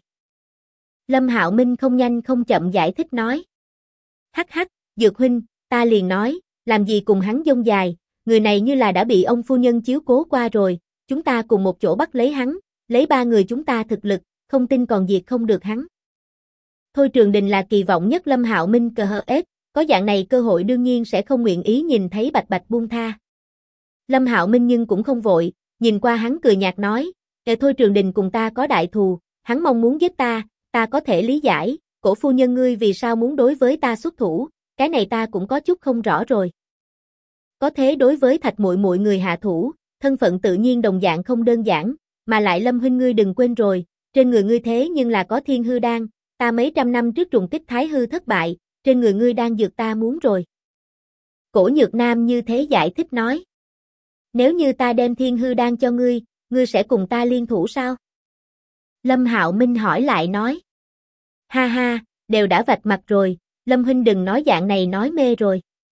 Lâm Hạo Minh không nhanh không chậm giải thích nói. Hắc hắc, Dược huynh, ta liền nói, làm gì cùng hắn dông dài, người này như là đã bị ông phu nhân chiếu cố qua rồi, chúng ta cùng một chỗ bắt lấy hắn, lấy ba người chúng ta thực lực, không tin còn diệt không được hắn. Thôi Trường Đình là kỳ vọng nhất Lâm Hạo Minh cờ hờ ết, có dạng này cơ hội đương nhiên sẽ không nguyện ý nhìn thấy bạch bạch buông tha. Lâm Hạo Minh nhưng cũng không vội, nhìn qua hắn cười nhạt nói, Thôi Trường Đình cùng ta có đại thù, hắn mong muốn giết ta có thể lý giải, cổ phu nhân ngươi vì sao muốn đối với ta xuất thủ, cái này ta cũng có chút không rõ rồi. Có thế đối với Thạch muội muội người hạ thủ, thân phận tự nhiên đồng dạng không đơn giản, mà lại Lâm huynh ngươi đừng quên rồi, trên người ngươi thế nhưng là có thiên hư đan, ta mấy trăm năm trước trùng kích thái hư thất bại, trên người ngươi đang dược ta muốn rồi. Cổ Nhược Nam như thế giải thích nói. Nếu như ta đem thiên hư đan cho ngươi, ngươi sẽ cùng ta liên thủ sao? Lâm Hạo Minh hỏi lại nói. Ha ha, đều đã vạch mặt rồi, Lâm huynh đừng nói dạng này nói mê rồi.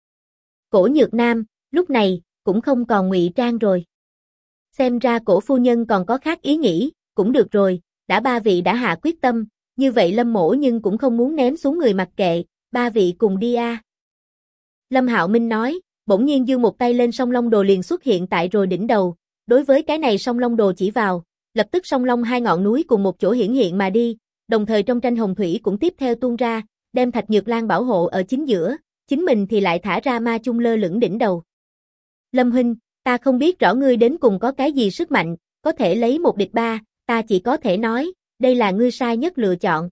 Cổ Nhược Nam, lúc này, cũng không còn ngụy trang rồi. Xem ra cổ phu nhân còn có khác ý nghĩ, cũng được rồi, đã ba vị đã hạ quyết tâm, như vậy Lâm mỗ nhưng cũng không muốn ném xuống người mặc kệ, ba vị cùng đi a. Lâm Hạo Minh nói, bỗng nhiên giương một tay lên song long đồ liền xuất hiện tại rồi đỉnh đầu, đối với cái này song long đồ chỉ vào, lập tức song long hai ngọn núi cùng một chỗ hiển hiện mà đi, đồng thời trong tranh hồng thủy cũng tiếp theo tuôn ra, đem Thạch Nhược Lan bảo hộ ở chính giữa, chính mình thì lại thả ra ma chung lơ lửng đỉnh đầu. Lâm huynh, ta không biết rõ ngươi đến cùng có cái gì sức mạnh, có thể lấy một địch ba, ta chỉ có thể nói, đây là ngươi sai nhất lựa chọn.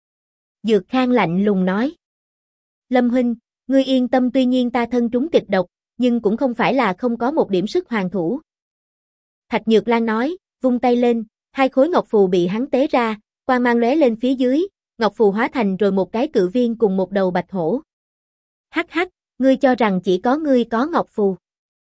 Dược Khang lạnh lùng nói. Lâm huynh, ngươi yên tâm, tuy nhiên ta thân trúng kịch độc, nhưng cũng không phải là không có một điểm sức hoàn thủ. Thạch Nhược Lan nói, vung tay lên, hai khối ngọc phù bị hắn tế ra, quang mang lóe lên phía dưới, ngọc phù hóa thành rồi một cái cự viên cùng một đầu bạch hổ. Hắc hắc, ngươi cho rằng chỉ có ngươi có ngọc phù.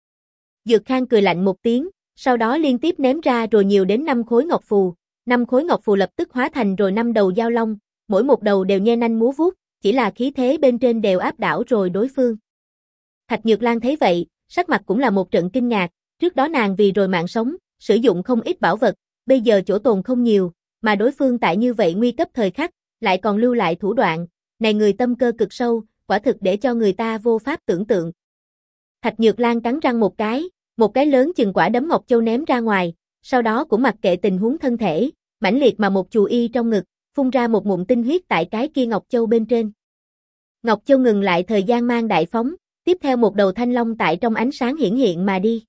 Dược Khang cười lạnh một tiếng, sau đó liên tiếp ném ra rồi nhiều đến 5 khối ngọc phù, 5 khối ngọc phù lập tức hóa thành rồi 5 đầu dao long, mỗi một đầu đều nhe nanh múa vuốt, chỉ là khí thế bên trên đều áp đảo rồi đối phương. Thạch Nhược Lan thấy vậy, sắc mặt cũng là một trận kinh ngạc, trước đó nàng vì rồi mạng sống, sử dụng không ít bảo vật, bây giờ chỗ tồn không nhiều, mà đối phương tại như vậy nguy cấp thời khắc, lại còn lưu lại thủ đoạn, này người tâm cơ cực sâu, quả thực để cho người ta vô pháp tưởng tượng. Thạch Nhược Lan cắn răng một cái lớn chừng quả đấm ngọc châu ném ra ngoài, sau đó cũng mặc kệ tình huống thân thể, mãnh liệt mà một chù y trong ngực, phun ra một ngụm tinh huyết tại cái kia ngọc châu bên trên. Ngọc châu ngừng lại thời gian mang đại phóng, tiếp theo một đầu thanh long tại trong ánh sáng hiển hiện mà đi.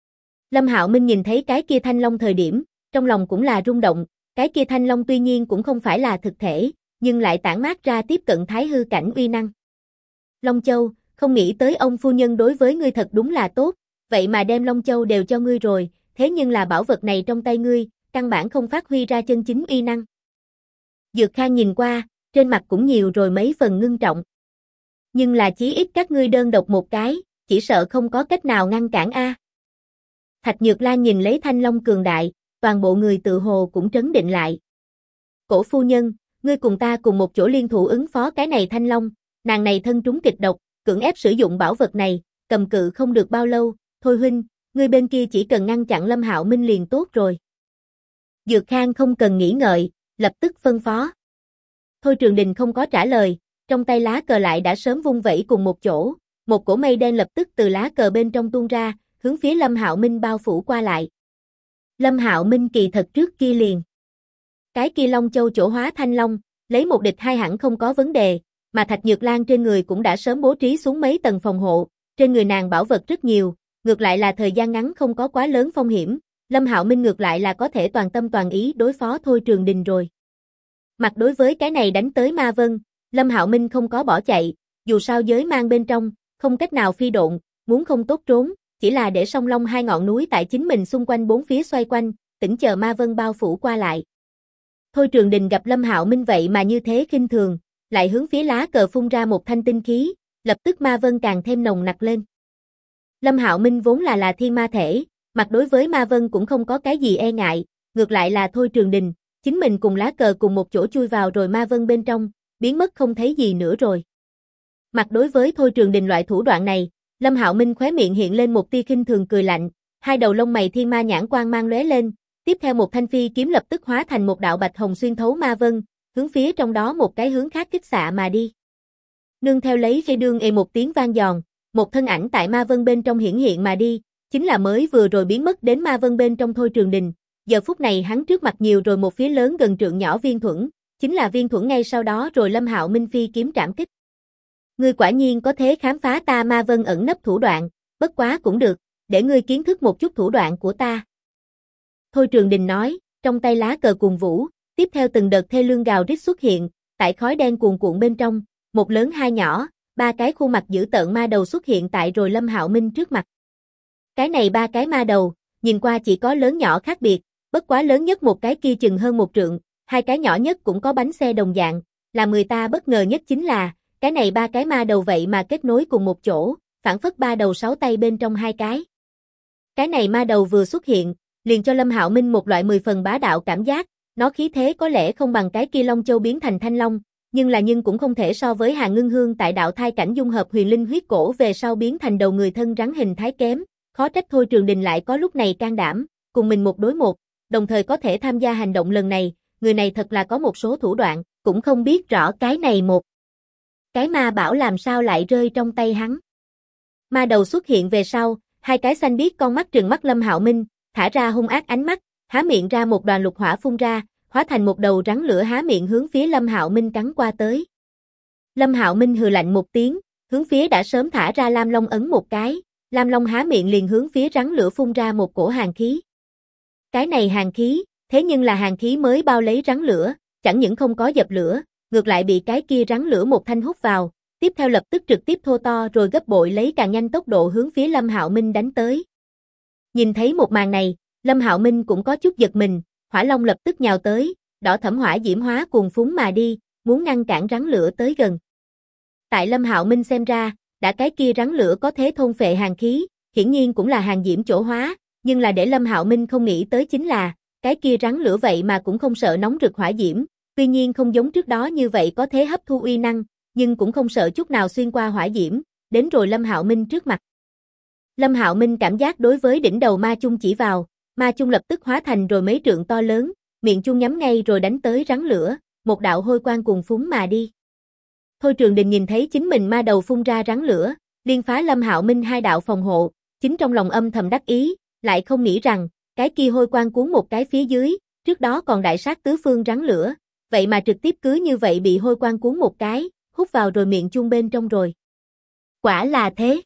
Lâm Hạo Minh nhìn thấy cái kia thanh long thời điểm, trong lòng cũng là rung động, cái kia thanh long tuy nhiên cũng không phải là thực thể, nhưng lại tản mát ra tiếp cận thái hư cảnh uy năng. Long Châu, không nghĩ tới ông phu nhân đối với ngươi thật đúng là tốt, vậy mà đem Long Châu đều cho ngươi rồi, thế nhưng là bảo vật này trong tay ngươi, căn bản không phát huy ra chân chính uy năng. Dược Khang nhìn qua, trên mặt cũng nhiều rồi mấy phần ngưng trọng. Nhưng là chí ít các ngươi đơn độc một cái, chỉ sợ không có cách nào ngăn cản a. Thạch Nhược Lan nhìn lấy thanh long cường đại, toàn bộ người tự hồ cũng trấn định lại. Cổ phu nhân, ngươi cùng ta cùng một chỗ liên thủ ứng phó cái này thanh long, nàng này thân trúng kịch độc, cưỡng ép sử dụng bảo vật này, cầm cự không được bao lâu, thôi huynh, ngươi bên kia chỉ cần ngăn chặn Lâm Hạo Minh liền tốt rồi. Dược Khang không cần nghĩ ngợi, lập tức phân phó. Thôi Trường Đình không có trả lời, trong tay lá cờ lại đã sớm vung vẩy cùng một chỗ, một cổ mây đen lập tức từ lá cờ bên trong tuôn ra, hướng phía Lâm Hạo Minh bao phủ qua lại. Lâm Hạo Minh kỳ thật trước kia liền. Cái kia Long Châu chỗ hóa thanh long, lấy một địch hai hẳn không có vấn đề, mà Thạch Nhược Lan trên người cũng đã sớm bố trí xuống mấy tầng phòng hộ, trên người nàng bảo vật rất nhiều, ngược lại là thời gian ngắn không có quá lớn phong hiểm, Lâm Hạo Minh ngược lại là có thể toàn tâm toàn ý đối phó Thôi Trường Đình rồi. Mặt đối với cái này đánh tới Ma Vân, Lâm Hạo Minh không có bỏ chạy, dù sao giới mang bên trong, không cách nào phi độn, muốn không tốt trốn, chỉ là để song long hai ngọn núi tại chính mình xung quanh bốn phía xoay quanh, tỉnh chờ Ma Vân bao phủ qua lại. Thôi Trường Đình gặp Lâm Hạo Minh vậy mà như thế khinh thường, lại hướng phía lá cờ phun ra một thanh tinh khí, lập tức Ma Vân càng thêm nồng nặc lên. Lâm Hạo Minh vốn là thiên ma thể, mặt đối với Ma Vân cũng không có cái gì e ngại, ngược lại là Thôi Trường Đình, chính mình cùng lá cờ cùng một chỗ chui vào rồi Ma Vân bên trong, biến mất không thấy gì nữa rồi. Mặt đối với Thôi Trường Đình loại thủ đoạn này, Lâm Hạo Minh khóe miệng hiện lên một tia khinh thường cười lạnh, hai đầu lông mày thiên ma nhãn quang mang lóe lên, tiếp theo một thanh phi kiếm lập tức hóa thành một đạo bạch hồng xuyên thấu Ma Vân, hướng phía trong đó một cái hướng khác kích xạ mà đi. Nương theo lấy dây đương một tiếng vang giòn, một thân ảnh tại Ma Vân bên trong hiển hiện mà đi, chính là mới vừa rồi biến mất đến Ma Vân bên trong Thôi Trường Đình, giờ phút này hắn trước mặt nhiều rồi một phía lớn gần trượng nhỏ viên thuẫn, chính là viên thuẫn ngay sau đó rồi Lâm Hạo Minh phi kiếm trảm kích. Ngươi quả nhiên có thế khám phá ta Ma Vân ẩn nấp thủ đoạn, bất quá cũng được, để ngươi kiến thức một chút thủ đoạn của ta. Thôi Trường Đình nói, trong tay lá cờ cuồng vũ, tiếp theo từng đợt thê lương gào rít xuất hiện, tại khói đen cuồn cuộn bên trong, một lớn hai nhỏ, ba cái khuôn mặt dữ tợn ma đầu xuất hiện tại rồi Lâm Hạo Minh trước mặt. Cái này ba cái ma đầu, nhìn qua chỉ có lớn nhỏ khác biệt, bất quá lớn nhất một cái kia chừng hơn một trượng, hai cái nhỏ nhất cũng có bánh xe đồng dạng, làm người ta bất ngờ nhất chính là, cái này ba cái ma đầu vậy mà kết nối cùng một chỗ, phản phất ba đầu sáu tay bên trong hai cái. Cái này ma đầu vừa xuất hiện, liền cho Lâm Hạo Minh một loại 10 phần bá đạo cảm giác, nó khí thế có lẽ không bằng cái kia Long Châu biến thành thanh long, nhưng cũng không thể so với Hàn Ngưng Hương tại đạo thai cảnh dung hợp huyền linh huyết cổ về sau biến thành đầu người thân rắn hình thái kém, khó trách Thôi Trường Đình lại có lúc này can đảm, cùng mình một đối một, đồng thời có thể tham gia hành động lần này, người này thật là có một số thủ đoạn, cũng không biết rõ cái này một cái ma bảo làm sao lại rơi trong tay hắn. Ma đầu xuất hiện về sau, hai cái xanh biếc con mắt trừng mắt Lâm Hạo Minh, thả ra hung ác ánh mắt, há miệng ra một đoàn lục hỏa phun ra, hóa thành một đầu rắn lửa há miệng hướng phía Lâm Hạo Minh cắn qua tới. Lâm Hạo Minh hừ lạnh một tiếng, hướng phía đã sớm thả ra Lam Long ấn một cái, Lam Long há miệng liền hướng phía rắn lửa phun ra một cổ hàn khí. Cái này hàn khí, thế nhưng là hàn khí mới bao lấy rắn lửa, chẳng những không có dập lửa, ngược lại bị cái kia rắn lửa một thanh hút vào, tiếp theo lập tức trực tiếp thô to rồi gấp bội lấy càng nhanh tốc độ hướng phía Lâm Hạo Minh đánh tới. Nhìn thấy một màn này, Lâm Hạo Minh cũng có chút giật mình, hỏa long lập tức nhào tới, đỏ thẫm hỏa diễm hóa cuồng phúng mà đi, muốn ngăn cản rắn lửa tới gần. Tại Lâm Hạo Minh xem ra, đã cái kia rắn lửa có thế thôn phệ hàn khí, hiển nhiên cũng là hàn diễm chỗ hóa, nhưng là để Lâm Hạo Minh không nghĩ tới chính là, cái kia rắn lửa vậy mà cũng không sợ nóng rực hỏa diễm, tuy nhiên không giống trước đó như vậy có thế hấp thu uy năng, nhưng cũng không sợ chút nào xuyên qua hỏa diễm, đến rồi Lâm Hạo Minh trước mặt. Lâm Hạo Minh cảm giác đối với đỉnh đầu ma chung chỉ vào, ma chung lập tức hóa thành rồi mấy trượng to lớn, miệng chung nhắm ngay rồi đánh tới rắn lửa, một đạo hôi quang cuồng phúng mà đi. Thôi Trường Đình nhìn thấy chính mình ma đầu phun ra rắn lửa, liên phá Lâm Hạo Minh hai đạo phòng hộ, chính trong lòng âm thầm đắc ý, lại không nghĩ rằng, cái kia hôi quang cuốn một cái phía dưới, trước đó còn đại sát tứ phương rắn lửa, vậy mà trực tiếp cứ như vậy bị hôi quang cuốn một cái, hút vào rồi miệng chung bên trong rồi. Quả là thế.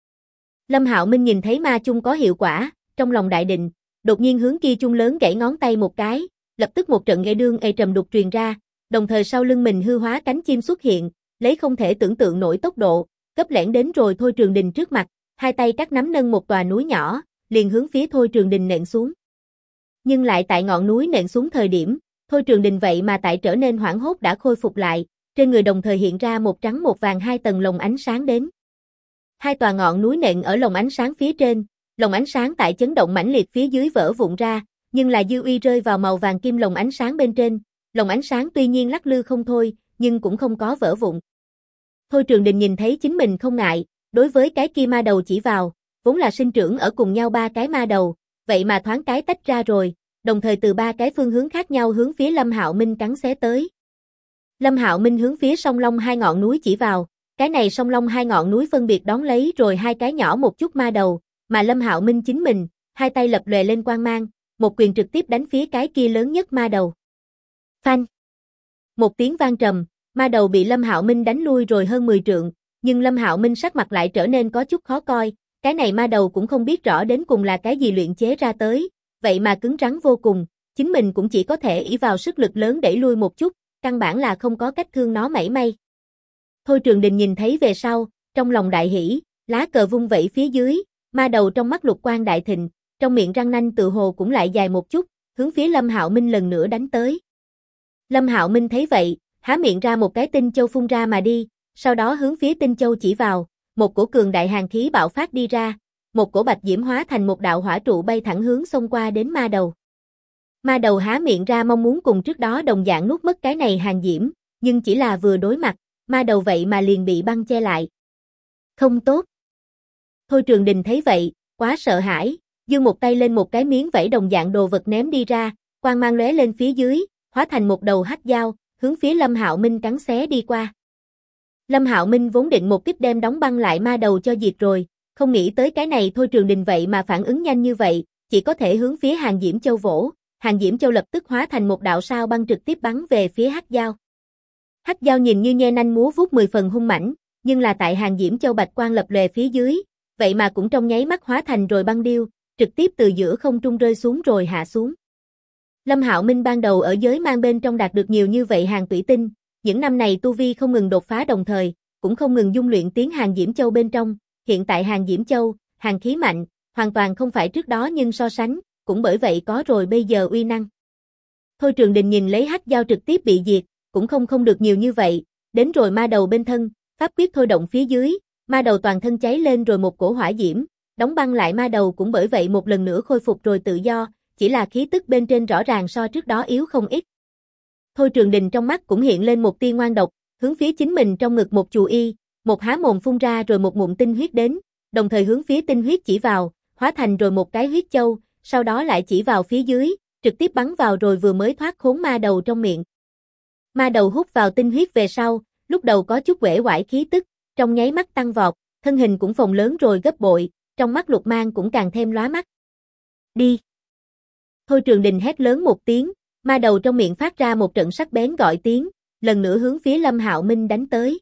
Lâm Hạo Minh nhìn thấy ma chung có hiệu quả, trong lòng đại định, đột nhiên hướng kia chung lớn gãy ngón tay một cái, lập tức một trận ê đương ê trầm đục truyền ra, đồng thời sau lưng mình hư hóa cánh chim xuất hiện, lấy không thể tưởng tượng nổi tốc độ, cấp lẻn đến rồi Thôi Trường Đình trước mặt, hai tay cắt nắm nâng một tòa núi nhỏ, liền hướng phía Thôi Trường Đình nện xuống. Nhưng lại tại ngọn núi nện xuống thời điểm, Thôi Trường Đình vậy mà tại trở nên hoảng hốt đã khôi phục lại, trên người đồng thời hiện ra một trắng một vàng hai tầng lồng ánh sáng đến. Hai tòa ngọn núi nện ở lồng ánh sáng phía trên, lồng ánh sáng tại chấn động mãnh liệt phía dưới vỡ vụn ra, nhưng là dư uy rơi vào màu vàng kim lồng ánh sáng bên trên, lồng ánh sáng tuy nhiên lắc lư không thôi, nhưng cũng không có vỡ vụn. Thôi Trường Đình nhìn thấy chính mình không ngại, đối với cái kia ma đầu chỉ vào, vốn là sinh trưởng ở cùng nhau ba cái ma đầu, vậy mà thoáng cái tách ra rồi, đồng thời từ ba cái phương hướng khác nhau hướng phía Lâm Hạo Minh cắn xé tới. Lâm Hạo Minh hướng phía song long hai ngọn núi chỉ vào, cái này song long hai ngọn núi phân biệt đón lấy rồi hai cái nhỏ một chút ma đầu, mà Lâm Hạo Minh chính mình, hai tay lập lòe lên quang mang, một quyền trực tiếp đánh phía cái kia lớn nhất ma đầu. Phanh! Một tiếng vang trầm, ma đầu bị Lâm Hạo Minh đánh lui rồi hơn 10 trượng, nhưng Lâm Hạo Minh sắc mặt lại trở nên có chút khó coi, cái này ma đầu cũng không biết rõ đến cùng là cái gì luyện chế ra tới, vậy mà cứng rắn vô cùng, chính mình cũng chỉ có thể ỷ vào sức lực lớn đẩy lui một chút, căn bản là không có cách thương nó mảy may. Thôi Trường Đình nhìn thấy về sau, trong lòng đại hỉ, lá cờ vung vẩy phía dưới, ma đầu trong mắt lục quang đại thịnh, trong miệng răng nanh tự hồ cũng lại dài một chút, hướng phía Lâm Hạo Minh lần nữa đánh tới. Lâm Hạo Minh thấy vậy, há miệng ra một cái tinh châu phun ra mà đi, sau đó hướng phía tinh châu chỉ vào, một cổ cường đại hàn khí bạo phát đi ra, một cổ bạch diễm hóa thành một đạo hỏa trụ bay thẳng hướng xông qua đến ma đầu. Ma đầu há miệng ra mong muốn cùng trước đó đồng dạng nuốt mất cái này hàn diễm, nhưng chỉ là vừa đối mặt, ma đầu vậy mà liền bị băng che lại. Không tốt. Thôi Trường Đình thấy vậy, quá sợ hãi, giương một tay lên một cái miếng vảy đồng dạng đồ vật ném đi ra, quang mang lóe lên phía dưới, hóa thành một đầu hắc dao, hướng phía Lâm Hạo Minh cắn xé đi qua. Lâm Hạo Minh vốn định một kích đem đóng băng lại ma đầu cho diệt rồi, không nghĩ tới cái này Thôi Trường Đình vậy mà phản ứng nhanh như vậy, chỉ có thể hướng phía Hàn Diễm Châu vỗ, Hàn Diễm Châu lập tức hóa thành một đạo sao băng trực tiếp bắn về phía hắc dao. Hắc dao nhìn như nhe nanh múa vuốt 10 phần hung mãnh, nhưng là tại Hàn Diễm Châu bạch quang lập lòe phía dưới, vậy mà cũng trong nháy mắt hóa thành rồi băng điêu, trực tiếp từ giữa không trung rơi xuống rồi hạ xuống. Lâm Hạo Minh ban đầu ở giới mang bên trong đạt được nhiều như vậy hàng thủy tinh, những năm này tu vi không ngừng đột phá đồng thời, cũng không ngừng dung luyện tiến Hàn Diễm Châu bên trong, hiện tại Hàn Diễm Châu, hàn khí mạnh, hoàn toàn không phải trước đó nhưng so sánh, cũng bởi vậy có rồi bây giờ uy năng. Thôi Trường Đình nhìn lấy hắc dao trực tiếp bị diệt, cũng không được nhiều như vậy, đến rồi ma đầu bên thân, pháp quyết thôi động phía dưới, ma đầu toàn thân cháy lên rồi một cổ hỏa diễm, đóng băng lại ma đầu cũng bởi vậy một lần nữa khôi phục rồi tự do, chỉ là khí tức bên trên rõ ràng so trước đó yếu không ít. Thôi Trường Đình trong mắt cũng hiện lên một tia ngoan độc, hướng phía chính mình trong ngực một chù y, một há mồm phun ra rồi một ngụm tinh huyết đến, đồng thời hướng phía tinh huyết chỉ vào, hóa thành rồi một cái huyết châu, sau đó lại chỉ vào phía dưới, trực tiếp bắn vào rồi vừa mới thoát khốn ma đầu trong miệng. Ma đầu hút vào tinh huyết về sau, lúc đầu có chút uể oải khí tức, trong nháy mắt tăng vọt, thân hình cũng phồng lớn rồi gấp bội, trong mắt lục mang cũng càng thêm lóa mắt. Đi! Thôi Trường Đình hét lớn một tiếng, Ma đầu trong miệng phát ra một trận sắc bén gọi tiếng, lần nữa hướng phía Lâm Hạo Minh đánh tới.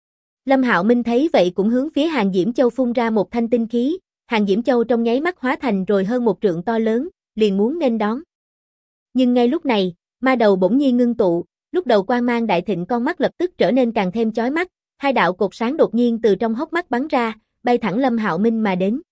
Lâm Hạo Minh thấy vậy cũng hướng phía Hàn Diễm Châu phun ra một thanh tinh khí, Hàn Diễm Châu trong nháy mắt hóa thành rồi hơn một trượng to lớn, liền muốn nghênh đón. Nhưng ngay lúc này, ma đầu bỗng nhiên ngưng tụ, lúc đầu quang mang đại thịnh con mắt lập tức trở nên càng thêm chói mắt, hai đạo cột sáng đột nhiên từ trong hốc mắt bắn ra, bay thẳng Lâm Hạo Minh mà đến.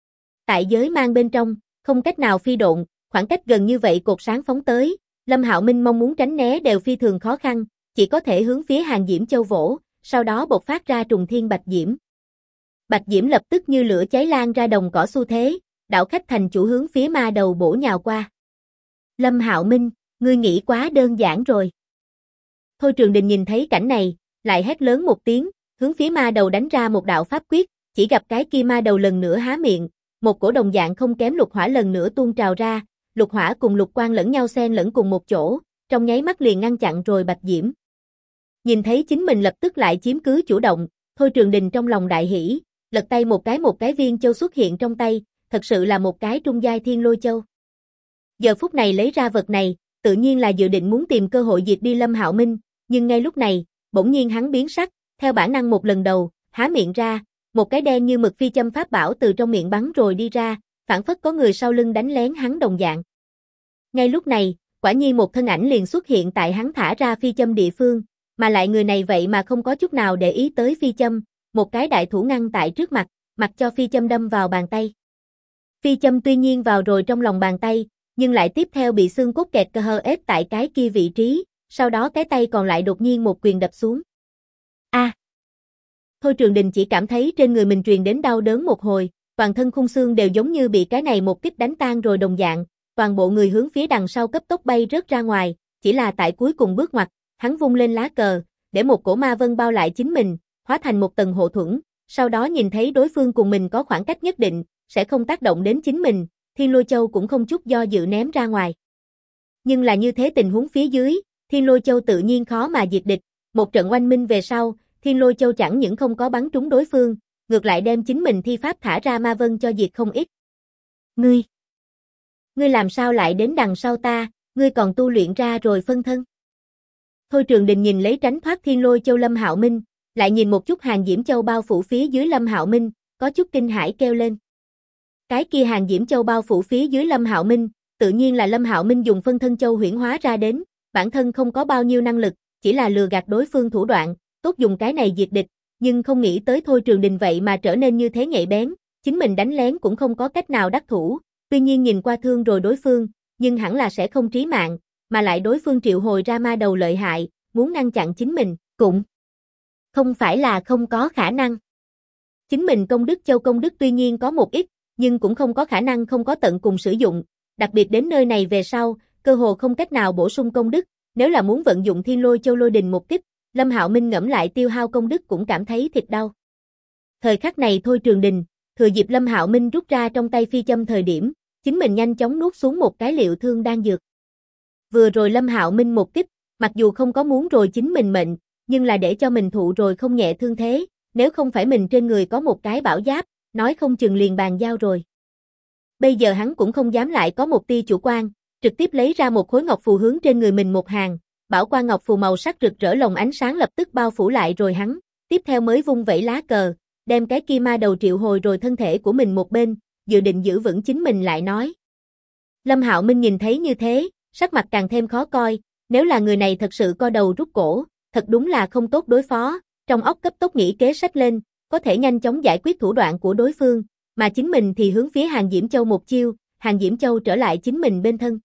Tại giới mang bên trong, không cách nào phi độn, khoảng cách gần như vậy cột sáng phóng tới, Lâm Hạo Minh mong muốn tránh né đều phi thường khó khăn, chỉ có thể hướng phía Hàn Diễm Châu vỗ, sau đó bộc phát ra trùng thiên bạch diễm. Bạch diễm lập tức như lửa cháy lan ra đồng cỏ xu thế, đạo khách thành chủ hướng phía ma đầu bổ nhào qua. Lâm Hạo Minh, ngươi nghĩ quá đơn giản rồi. Thôi Trường Đình nhìn thấy cảnh này, lại hét lớn một tiếng, hướng phía ma đầu đánh ra một đạo pháp quyết, chỉ gặp cái kia ma đầu lần nữa há miệng, một cổ đồng dạng không kém lục hỏa lần nữa tuôn trào ra, lục hỏa cùng lục quang lẫn nhau xen lẫn cùng một chỗ, trong nháy mắt liền ngăn chặn rồi bạch diễm. Nhìn thấy chính mình lập tức lại chiếm cứ chủ động, Thôi Trường Đình trong lòng đại hỉ, lật tay một cái viên châu xuất hiện trong tay, thật sự là một cái trung giai thiên lôi châu. Giờ phút này lấy ra vật này, tự nhiên là dự định muốn tìm cơ hội diệt đi Lâm Hạo Minh, nhưng ngay lúc này, bỗng nhiên hắn biến sắc, theo bản năng một lần đầu, há miệng ra, một cái đen như mực phi châm pháp bảo từ trong miệng bắn rồi đi ra, phảng phất có người sau lưng đánh lén hắn đồng dạng. Ngay lúc này, quả nhiên một thân ảnh liền xuất hiện tại hắn thả ra phi châm địa phương, mà lại người này vậy mà không có chút nào để ý tới phi châm, một cái đại thủ ngăn tại trước mặt, mặc cho phi châm đâm vào bàn tay. Phi châm tuy nhiên vào rồi trong lòng bàn tay, nhưng lại tiếp theo bị xương cốt kẹt cơ hơ ép tại cái kia vị trí, sau đó cái tay còn lại đột nhiên một quyền đập xuống. A! Thôi Trường Đình chỉ cảm thấy trên người mình truyền đến đau đớn một hồi, toàn thân khung xương đều giống như bị cái này một kích đánh tan rồi đồng dạng, toàn bộ người hướng phía đằng sau cấp tốc bay rớt ra ngoài, chỉ là tại cuối cùng bước ngoặt, hắn vung lên lá cờ, để một cổ ma vân bao lại chính mình, hóa thành một tầng hộ thuẫn, sau đó nhìn thấy đối phương cùng mình có khoảng cách nhất định, sẽ không tác động đến chính mình, Thiên Lôi Châu cũng không chút do dự ném ra ngoài. Nhưng là như thế tình huống phía dưới, Thiên Lôi Châu tự nhiên khó mà diệt địch, một trận oanh minh về sau, Thiên Lôi Châu chẳng những không có bắn trúng đối phương, ngược lại đem chính mình thi pháp thả ra ma vân cho diệt không ít. Ngươi làm sao lại đến đằng sau ta, ngươi còn tu luyện ra rồi phân thân. Thôi Trường Đình nhìn lấy tránh thoát Thiên Lôi Châu Lâm Hạo Minh, lại nhìn một chút Hàn Diễm Châu bao phủ phía dưới Lâm Hạo Minh, có chút kinh hãi kêu lên. Cái kia Hàn Diễm Châu bao phủ phía dưới Lâm Hạo Minh, tự nhiên là Lâm Hạo Minh dùng phân thân châu huyễn hóa ra đến, bản thân không có bao nhiêu năng lực, chỉ là lừa gạt đối phương thủ đoạn, tốt dùng cái này diệt địch, nhưng không nghĩ tới Thôi Trường Đình vậy mà trở nên như thế nhạy bén, chính mình đánh lén cũng không có cách nào đắc thủ, tuy nhiên nhìn qua thương rồi đối phương, nhưng hẳn là sẽ không trí mạng, mà lại đối phương triệu hồi ra ma đầu lợi hại, muốn ngăn chặn chính mình, cũng không phải là không có khả năng. Chính mình công đức châu công đức tuy nhiên có một ít, nhưng cũng không có khả năng không có tận cùng sử dụng, đặc biệt đến nơi này về sau, cơ hồ không cách nào bổ sung công đức, nếu là muốn vận dụng Thiên Lôi Châu lôi đình một kích, Lâm Hạo Minh ngẫm lại tiêu hao công đức cũng cảm thấy thịt đau. Thời khắc này Thôi Trường Đình, thừa dịp Lâm Hạo Minh rút ra trong tay phi châm thời điểm, chính mình nhanh chóng nuốt xuống một cái liệu thương đan dược. Vừa rồi Lâm Hạo Minh một kích, mặc dù không có muốn rồi chính mình mệnh, nhưng là để cho mình thụ rồi không nhẹ thương thế, nếu không phải mình trên người có một cái bảo giáp, nói không chừng liền bàn giao rồi. Bây giờ hắn cũng không dám lại có một tia chủ quan, trực tiếp lấy ra một khối ngọc phù hướng trên người mình một hàng, bảo quan ngọc phù màu sắc rực rỡ lồng ánh sáng lập tức bao phủ lại rồi hắn, tiếp theo mới vung vẩy lá cờ, đem cái kia ma đầu triệu hồi rồi thân thể của mình một bên, dự định giữ vững chính mình lại nói. Lâm Hạo Minh nhìn thấy như thế, sắc mặt càng thêm khó coi, nếu là người này thật sự co đầu rút cổ, thật đúng là không tốt đối phó, trong óc cấp tốc nghĩ kế sách lên, có thể nhanh chóng giải quyết thủ đoạn của đối phương, mà chính mình thì hướng phía Hàn Diễm Châu một chiêu, Hàn Diễm Châu trở lại chính mình bên thân.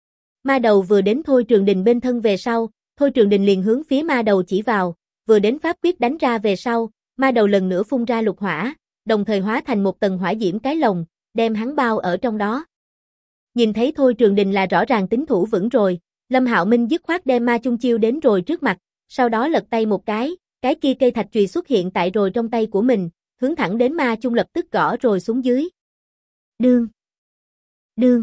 Ma đầu vừa đến Thôi Trường Đình bên thân về sau, Thôi Trường Đình liền hướng phía ma đầu chỉ vào, vừa đến pháp quyết đánh ra về sau, ma đầu lần nữa phun ra lục hỏa, đồng thời hóa thành một tầng hỏa diễm cái lồng, đem hắn bao ở trong đó. Nhìn thấy Thôi Trường Đình là rõ ràng tính thủ vững rồi, Lâm Hạo Minh dứt khoát đem ma chung chiêu đến rồi trước mặt, sau đó lật tay một cái kia cây thạch chùy xuất hiện tại rồi trong tay của mình, hướng thẳng đến ma chung lập tức gõ rồi xuống dưới. Đương, đương.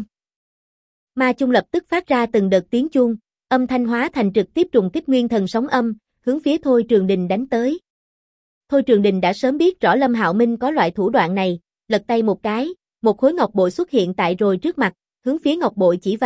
Ma chung lập tức phát ra từng đợt tiếng chuông, âm thanh hóa thành trực tiếp trùng kích nguyên thần sóng âm, hướng phía Thôi Trường Đình đánh tới. Thôi Trường Đình đã sớm biết rõ Lâm Hạo Minh có loại thủ đoạn này, lật tay một cái, một khối ngọc bội xuất hiện tại rồi trước mặt, hướng phía ngọc bội chỉ vào,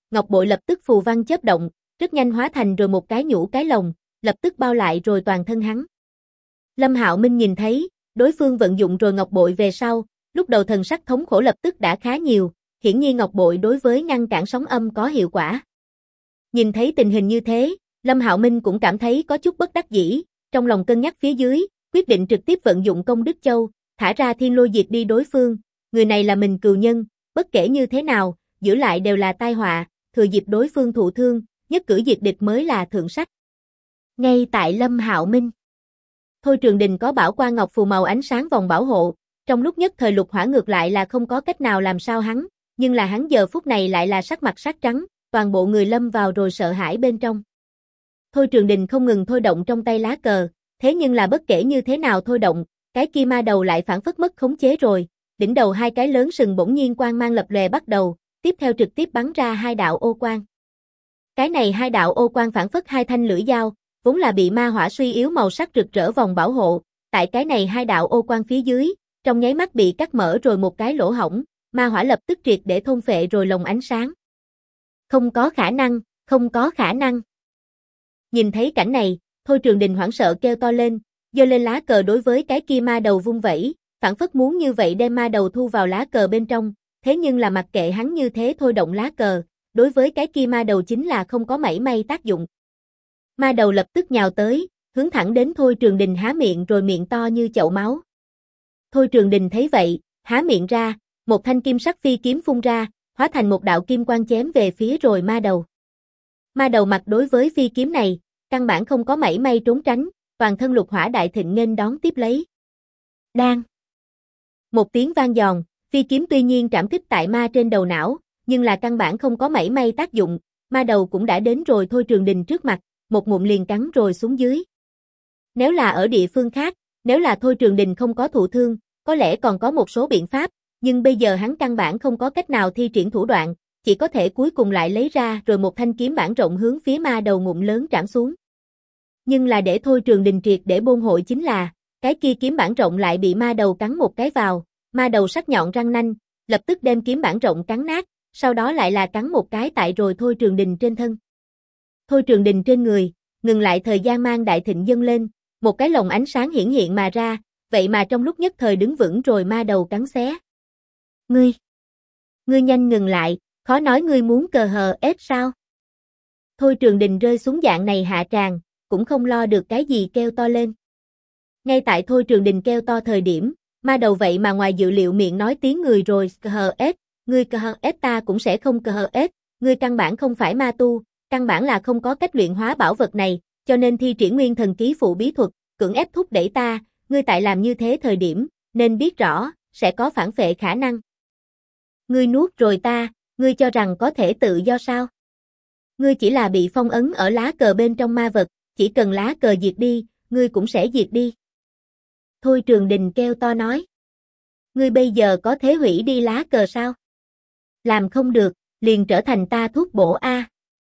ngọc bội lập tức phù văn chớp động, rất nhanh hóa thành rồi một cái nhũ cái lồng, lập tức bao lại rồi toàn thân hắn. Lâm Hạo Minh nhìn thấy, đối phương vận dụng rồi ngọc bội về sau, lúc đầu thần sắc thống khổ lập tức đã khá nhiều, hiển nhiên ngọc bội đối với ngăn cản sóng âm có hiệu quả. Nhìn thấy tình hình như thế, Lâm Hạo Minh cũng cảm thấy có chút bất đắc dĩ, trong lòng cân nhắc phía dưới, quyết định trực tiếp vận dụng công đức châu, thả ra thiên lôi diệt đi đối phương, người này là mình cừu nhân, bất kể như thế nào, giữ lại đều là tai họa, thừa dịp đối phương thụ thương, nhất cử diệt địch mới là thượng sách. Ngay tại Lâm Hạo Minh, Thôi Trường Đình có bảo quan ngọc phù màu ánh sáng vòng bảo hộ, trong lúc nhất thời lục hỏa ngược lại là không có cách nào làm sao hắn, nhưng là hắn giờ phút này lại là sắc mặt sát trắng, toàn bộ người lâm vào rồi sợ hãi bên trong. Thôi Trường Đình không ngừng thôi động trong tay lá cờ, thế nhưng là bất kể như thế nào thôi động, cái kia ma đầu lại phản phất mất khống chế rồi, đỉnh đầu hai cái lớn sừng bỗng nhiên quang mang lập lòe bắt đầu, tiếp theo trực tiếp bắn ra hai đạo ô quang. Cái này hai đạo ô quang phản phất hai thanh lưỡi dao, vốn là bị ma hỏa suy yếu màu sắc rực rỡ vòng bảo hộ, tại cái này hai đạo ô quang phía dưới, trong nháy mắt bị cắt mở rồi một cái lỗ hổng, ma hỏa lập tức triệt để thôn phệ rồi lồng ánh sáng. Không có khả năng, không có khả năng. Nhìn thấy cảnh này, Thôi Trường Đình hoảng sợ kêu to lên, giơ lên lá cờ đối với cái kia ma đầu vung vẩy, phản phất muốn như vậy đem ma đầu thu vào lá cờ bên trong, thế nhưng là mặc kệ hắn như thế thôi động lá cờ, đối với cái kia ma đầu chính là không có mảy may tác dụng. Ma đầu lập tức nhào tới, hướng thẳng đến Thôi Trường Đình há miệng rồi miệng to như chậu máu. Thôi Trường Đình thấy vậy, há miệng ra, một thanh kim sắc phi kiếm phun ra, hóa thành một đạo kim quang chém về phía rồi ma đầu. Ma đầu mặt đối với phi kiếm này, căn bản không có mảy may trốn tránh, toàn thân lục hỏa đại thịnh nghênh đón tiếp lấy. Đang. Một tiếng vang giòn, phi kiếm tuy nhiên trảm kích tại ma trên đầu não, nhưng là căn bản không có mảy may tác dụng, ma đầu cũng đã đến rồi Thôi Trường Đình trước mặt, một ngụm liền cắn rồi xuống dưới. Nếu là ở địa phương khác, nếu là Thôi Trường Đình không có thụ thương, có lẽ còn có một số biện pháp, nhưng bây giờ hắn căn bản không có cách nào thi triển thủ đoạn, chỉ có thể cuối cùng lại lấy ra rồi một thanh kiếm bản rộng hướng phía ma đầu ngụm lớn trảm xuống. Nhưng là để Thôi Trường Đình triệt để bôn hội chính là, cái kia kiếm bản rộng lại bị ma đầu cắn một cái vào, ma đầu sắc nhọn răng nanh, lập tức đem kiếm bản rộng cắn nát, sau đó lại là cắn một cái tại rồi Thôi Trường Đình trên thân. Thôi Trường Đình trên người, ngừng lại thời gian mang đại thịnh dâng lên, một cái lồng ánh sáng hiển hiện mà ra, vậy mà trong lúc nhất thời đứng vững rồi ma đầu cắn xé. Ngươi nhanh ngừng lại, khó nói ngươi muốn cờ hờ ép sao? Thôi Trường Đình rơi xuống dạng này hạ tràng, cũng không lo được cái gì kêu to lên. Ngay tại Thôi Trường Đình kêu to thời điểm, ma đầu vậy mà ngoài dự liệu miệng nói tiếng người rồi, cờ hờ ép, ngươi cờ hờ ép ta cũng sẽ không cờ hờ ép, ngươi căn bản không phải ma tu, căn bản là không có cách luyện hóa bảo vật này, cho nên thi triển nguyên thần ký phụ bí thuật, cưỡng ép thúc đẩy ta, ngươi tại làm như thế thời điểm, nên biết rõ, sẽ có phản phệ khả năng. Ngươi nuốt rồi ta, ngươi cho rằng có thể tự do sao? Ngươi chỉ là bị phong ấn ở lá cờ bên trong ma vật, chỉ cần lá cờ diệt đi, ngươi cũng sẽ diệt đi. Thôi Trường Đình kêu to nói. Ngươi bây giờ có thể hủy đi lá cờ sao? Làm không được, liền trở thành ta thuốc bổ a.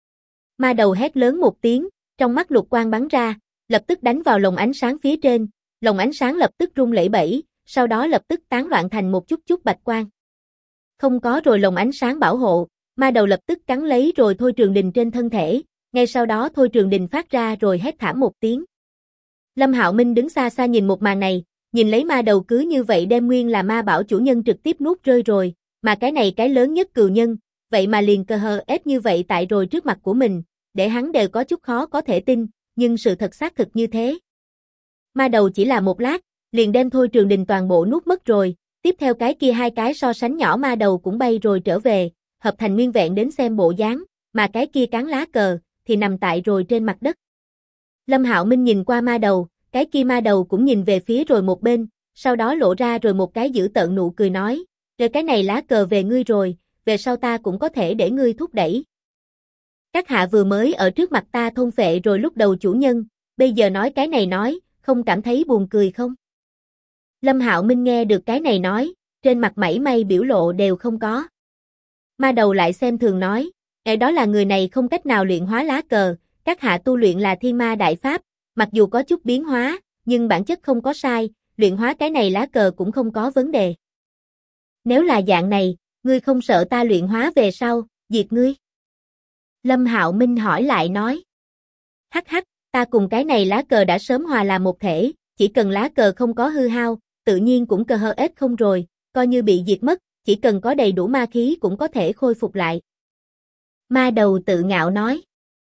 Ma đầu hét lớn một tiếng, trong mắt lục quang bắn ra, lập tức đánh vào lồng ánh sáng phía trên, lồng ánh sáng lập tức rung lẩy bẩy, sau đó lập tức tán loạn thành một chút bạch quang. Không có rồi lồng ánh sáng bảo hộ, ma đầu lập tức cắn lấy rồi Thôi Trường Đình trên thân thể, ngay sau đó Thôi Trường Đình phát ra rồi hét thảm một tiếng. Lâm Hạo Minh đứng xa xa nhìn một màn này, nhìn lấy ma đầu cứ như vậy đem nguyên là ma bảo chủ nhân trực tiếp nuốt rơi rồi, mà cái này cái lớn nhất cừu nhân, vậy mà liền cờ hờ ép như vậy tại rồi trước mặt của mình, để hắn đều có chút khó có thể tin, nhưng sự thật xác thực như thế. Ma đầu chỉ là một lát, liền đem Thôi Trường Đình toàn bộ nuốt mất rồi, tiếp theo cái kia hai cái so sánh nhỏ ma đầu cũng bay rồi trở về, hợp thành nguyên vẹn đến xem bộ dáng, mà cái kia cán lá cờ, thì nằm tại rồi trên mặt đất. Lâm Hạo Minh nhìn qua ma đầu, cái kia ma đầu cũng nhìn về phía rồi một bên, sau đó lộ ra rồi một cái dữ tợn nụ cười nói, rồi cái này lá cờ về ngươi rồi, về sau ta cũng có thể để ngươi thúc đẩy. Các hạ vừa mới ở trước mặt ta thôn phệ rồi lúc đầu chủ nhân, bây giờ nói cái này nói, không cảm thấy buồn cười không? Lâm Hạo Minh nghe được cái này nói, trên mặt mảy may biểu lộ đều không có. Ma đầu lại xem thường nói, đó là người này không cách nào luyện hóa lá cờ, các hạ tu luyện là thiên ma đại pháp, mặc dù có chút biến hóa, nhưng bản chất không có sai, luyện hóa cái này lá cờ cũng không có vấn đề. Nếu là dạng này, ngươi không sợ ta luyện hóa về sau, diệt ngươi? Lâm Hạo Minh hỏi lại nói. Hắc hắc, ta cùng cái này lá cờ đã sớm hòa làm một thể, chỉ cần lá cờ không có hư hao, tự nhiên cũng cờ hờ ết không rồi, coi như bị diệt mất, chỉ cần có đầy đủ ma khí cũng có thể khôi phục lại. Ma đầu tự ngạo nói.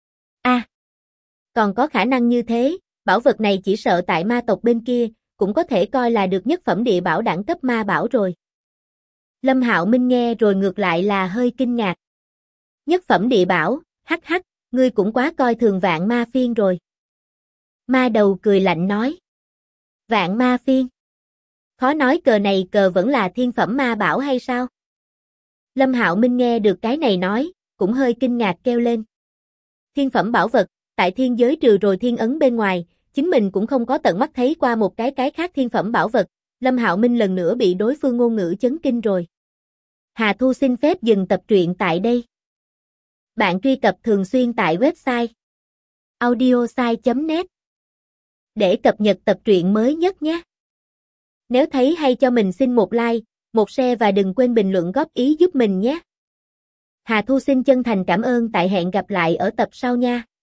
Còn có khả năng như thế, bảo vật này chỉ sợ tại ma tộc bên kia, cũng có thể coi là được nhất phẩm địa bảo đẳng cấp ma bảo rồi. Lâm Hạo Minh nghe rồi ngược lại là hơi kinh ngạc. Nhất phẩm địa bảo, hắc hắc, ngươi cũng quá coi thường vạn ma phiên rồi. Ma đầu cười lạnh nói. Vạn ma phiên? Khó nói cờ này cờ vẫn là thiên phẩm ma bảo hay sao? Lâm Hạo Minh nghe được cái này nói, cũng hơi kinh ngạc kêu lên. Thiên phẩm bảo vật, tại thiên giới trừ rồi thiên ấn bên ngoài, chính mình cũng không có tận mắt thấy qua một cái khác thiên phẩm bảo vật, Lâm Hạo Minh lần nữa bị đối phương ngôn ngữ chấn kinh rồi. Hà Thu xin phép dừng tập truyện tại đây. Bạn truy cập thường xuyên tại website audiosai.net để cập nhật tập truyện mới nhất nhé. Nếu thấy hay cho mình xin một like, một share và đừng quên bình luận góp ý giúp mình nhé. Hà Thu xin chân thành cảm ơn, tại hẹn gặp lại ở tập sau nha.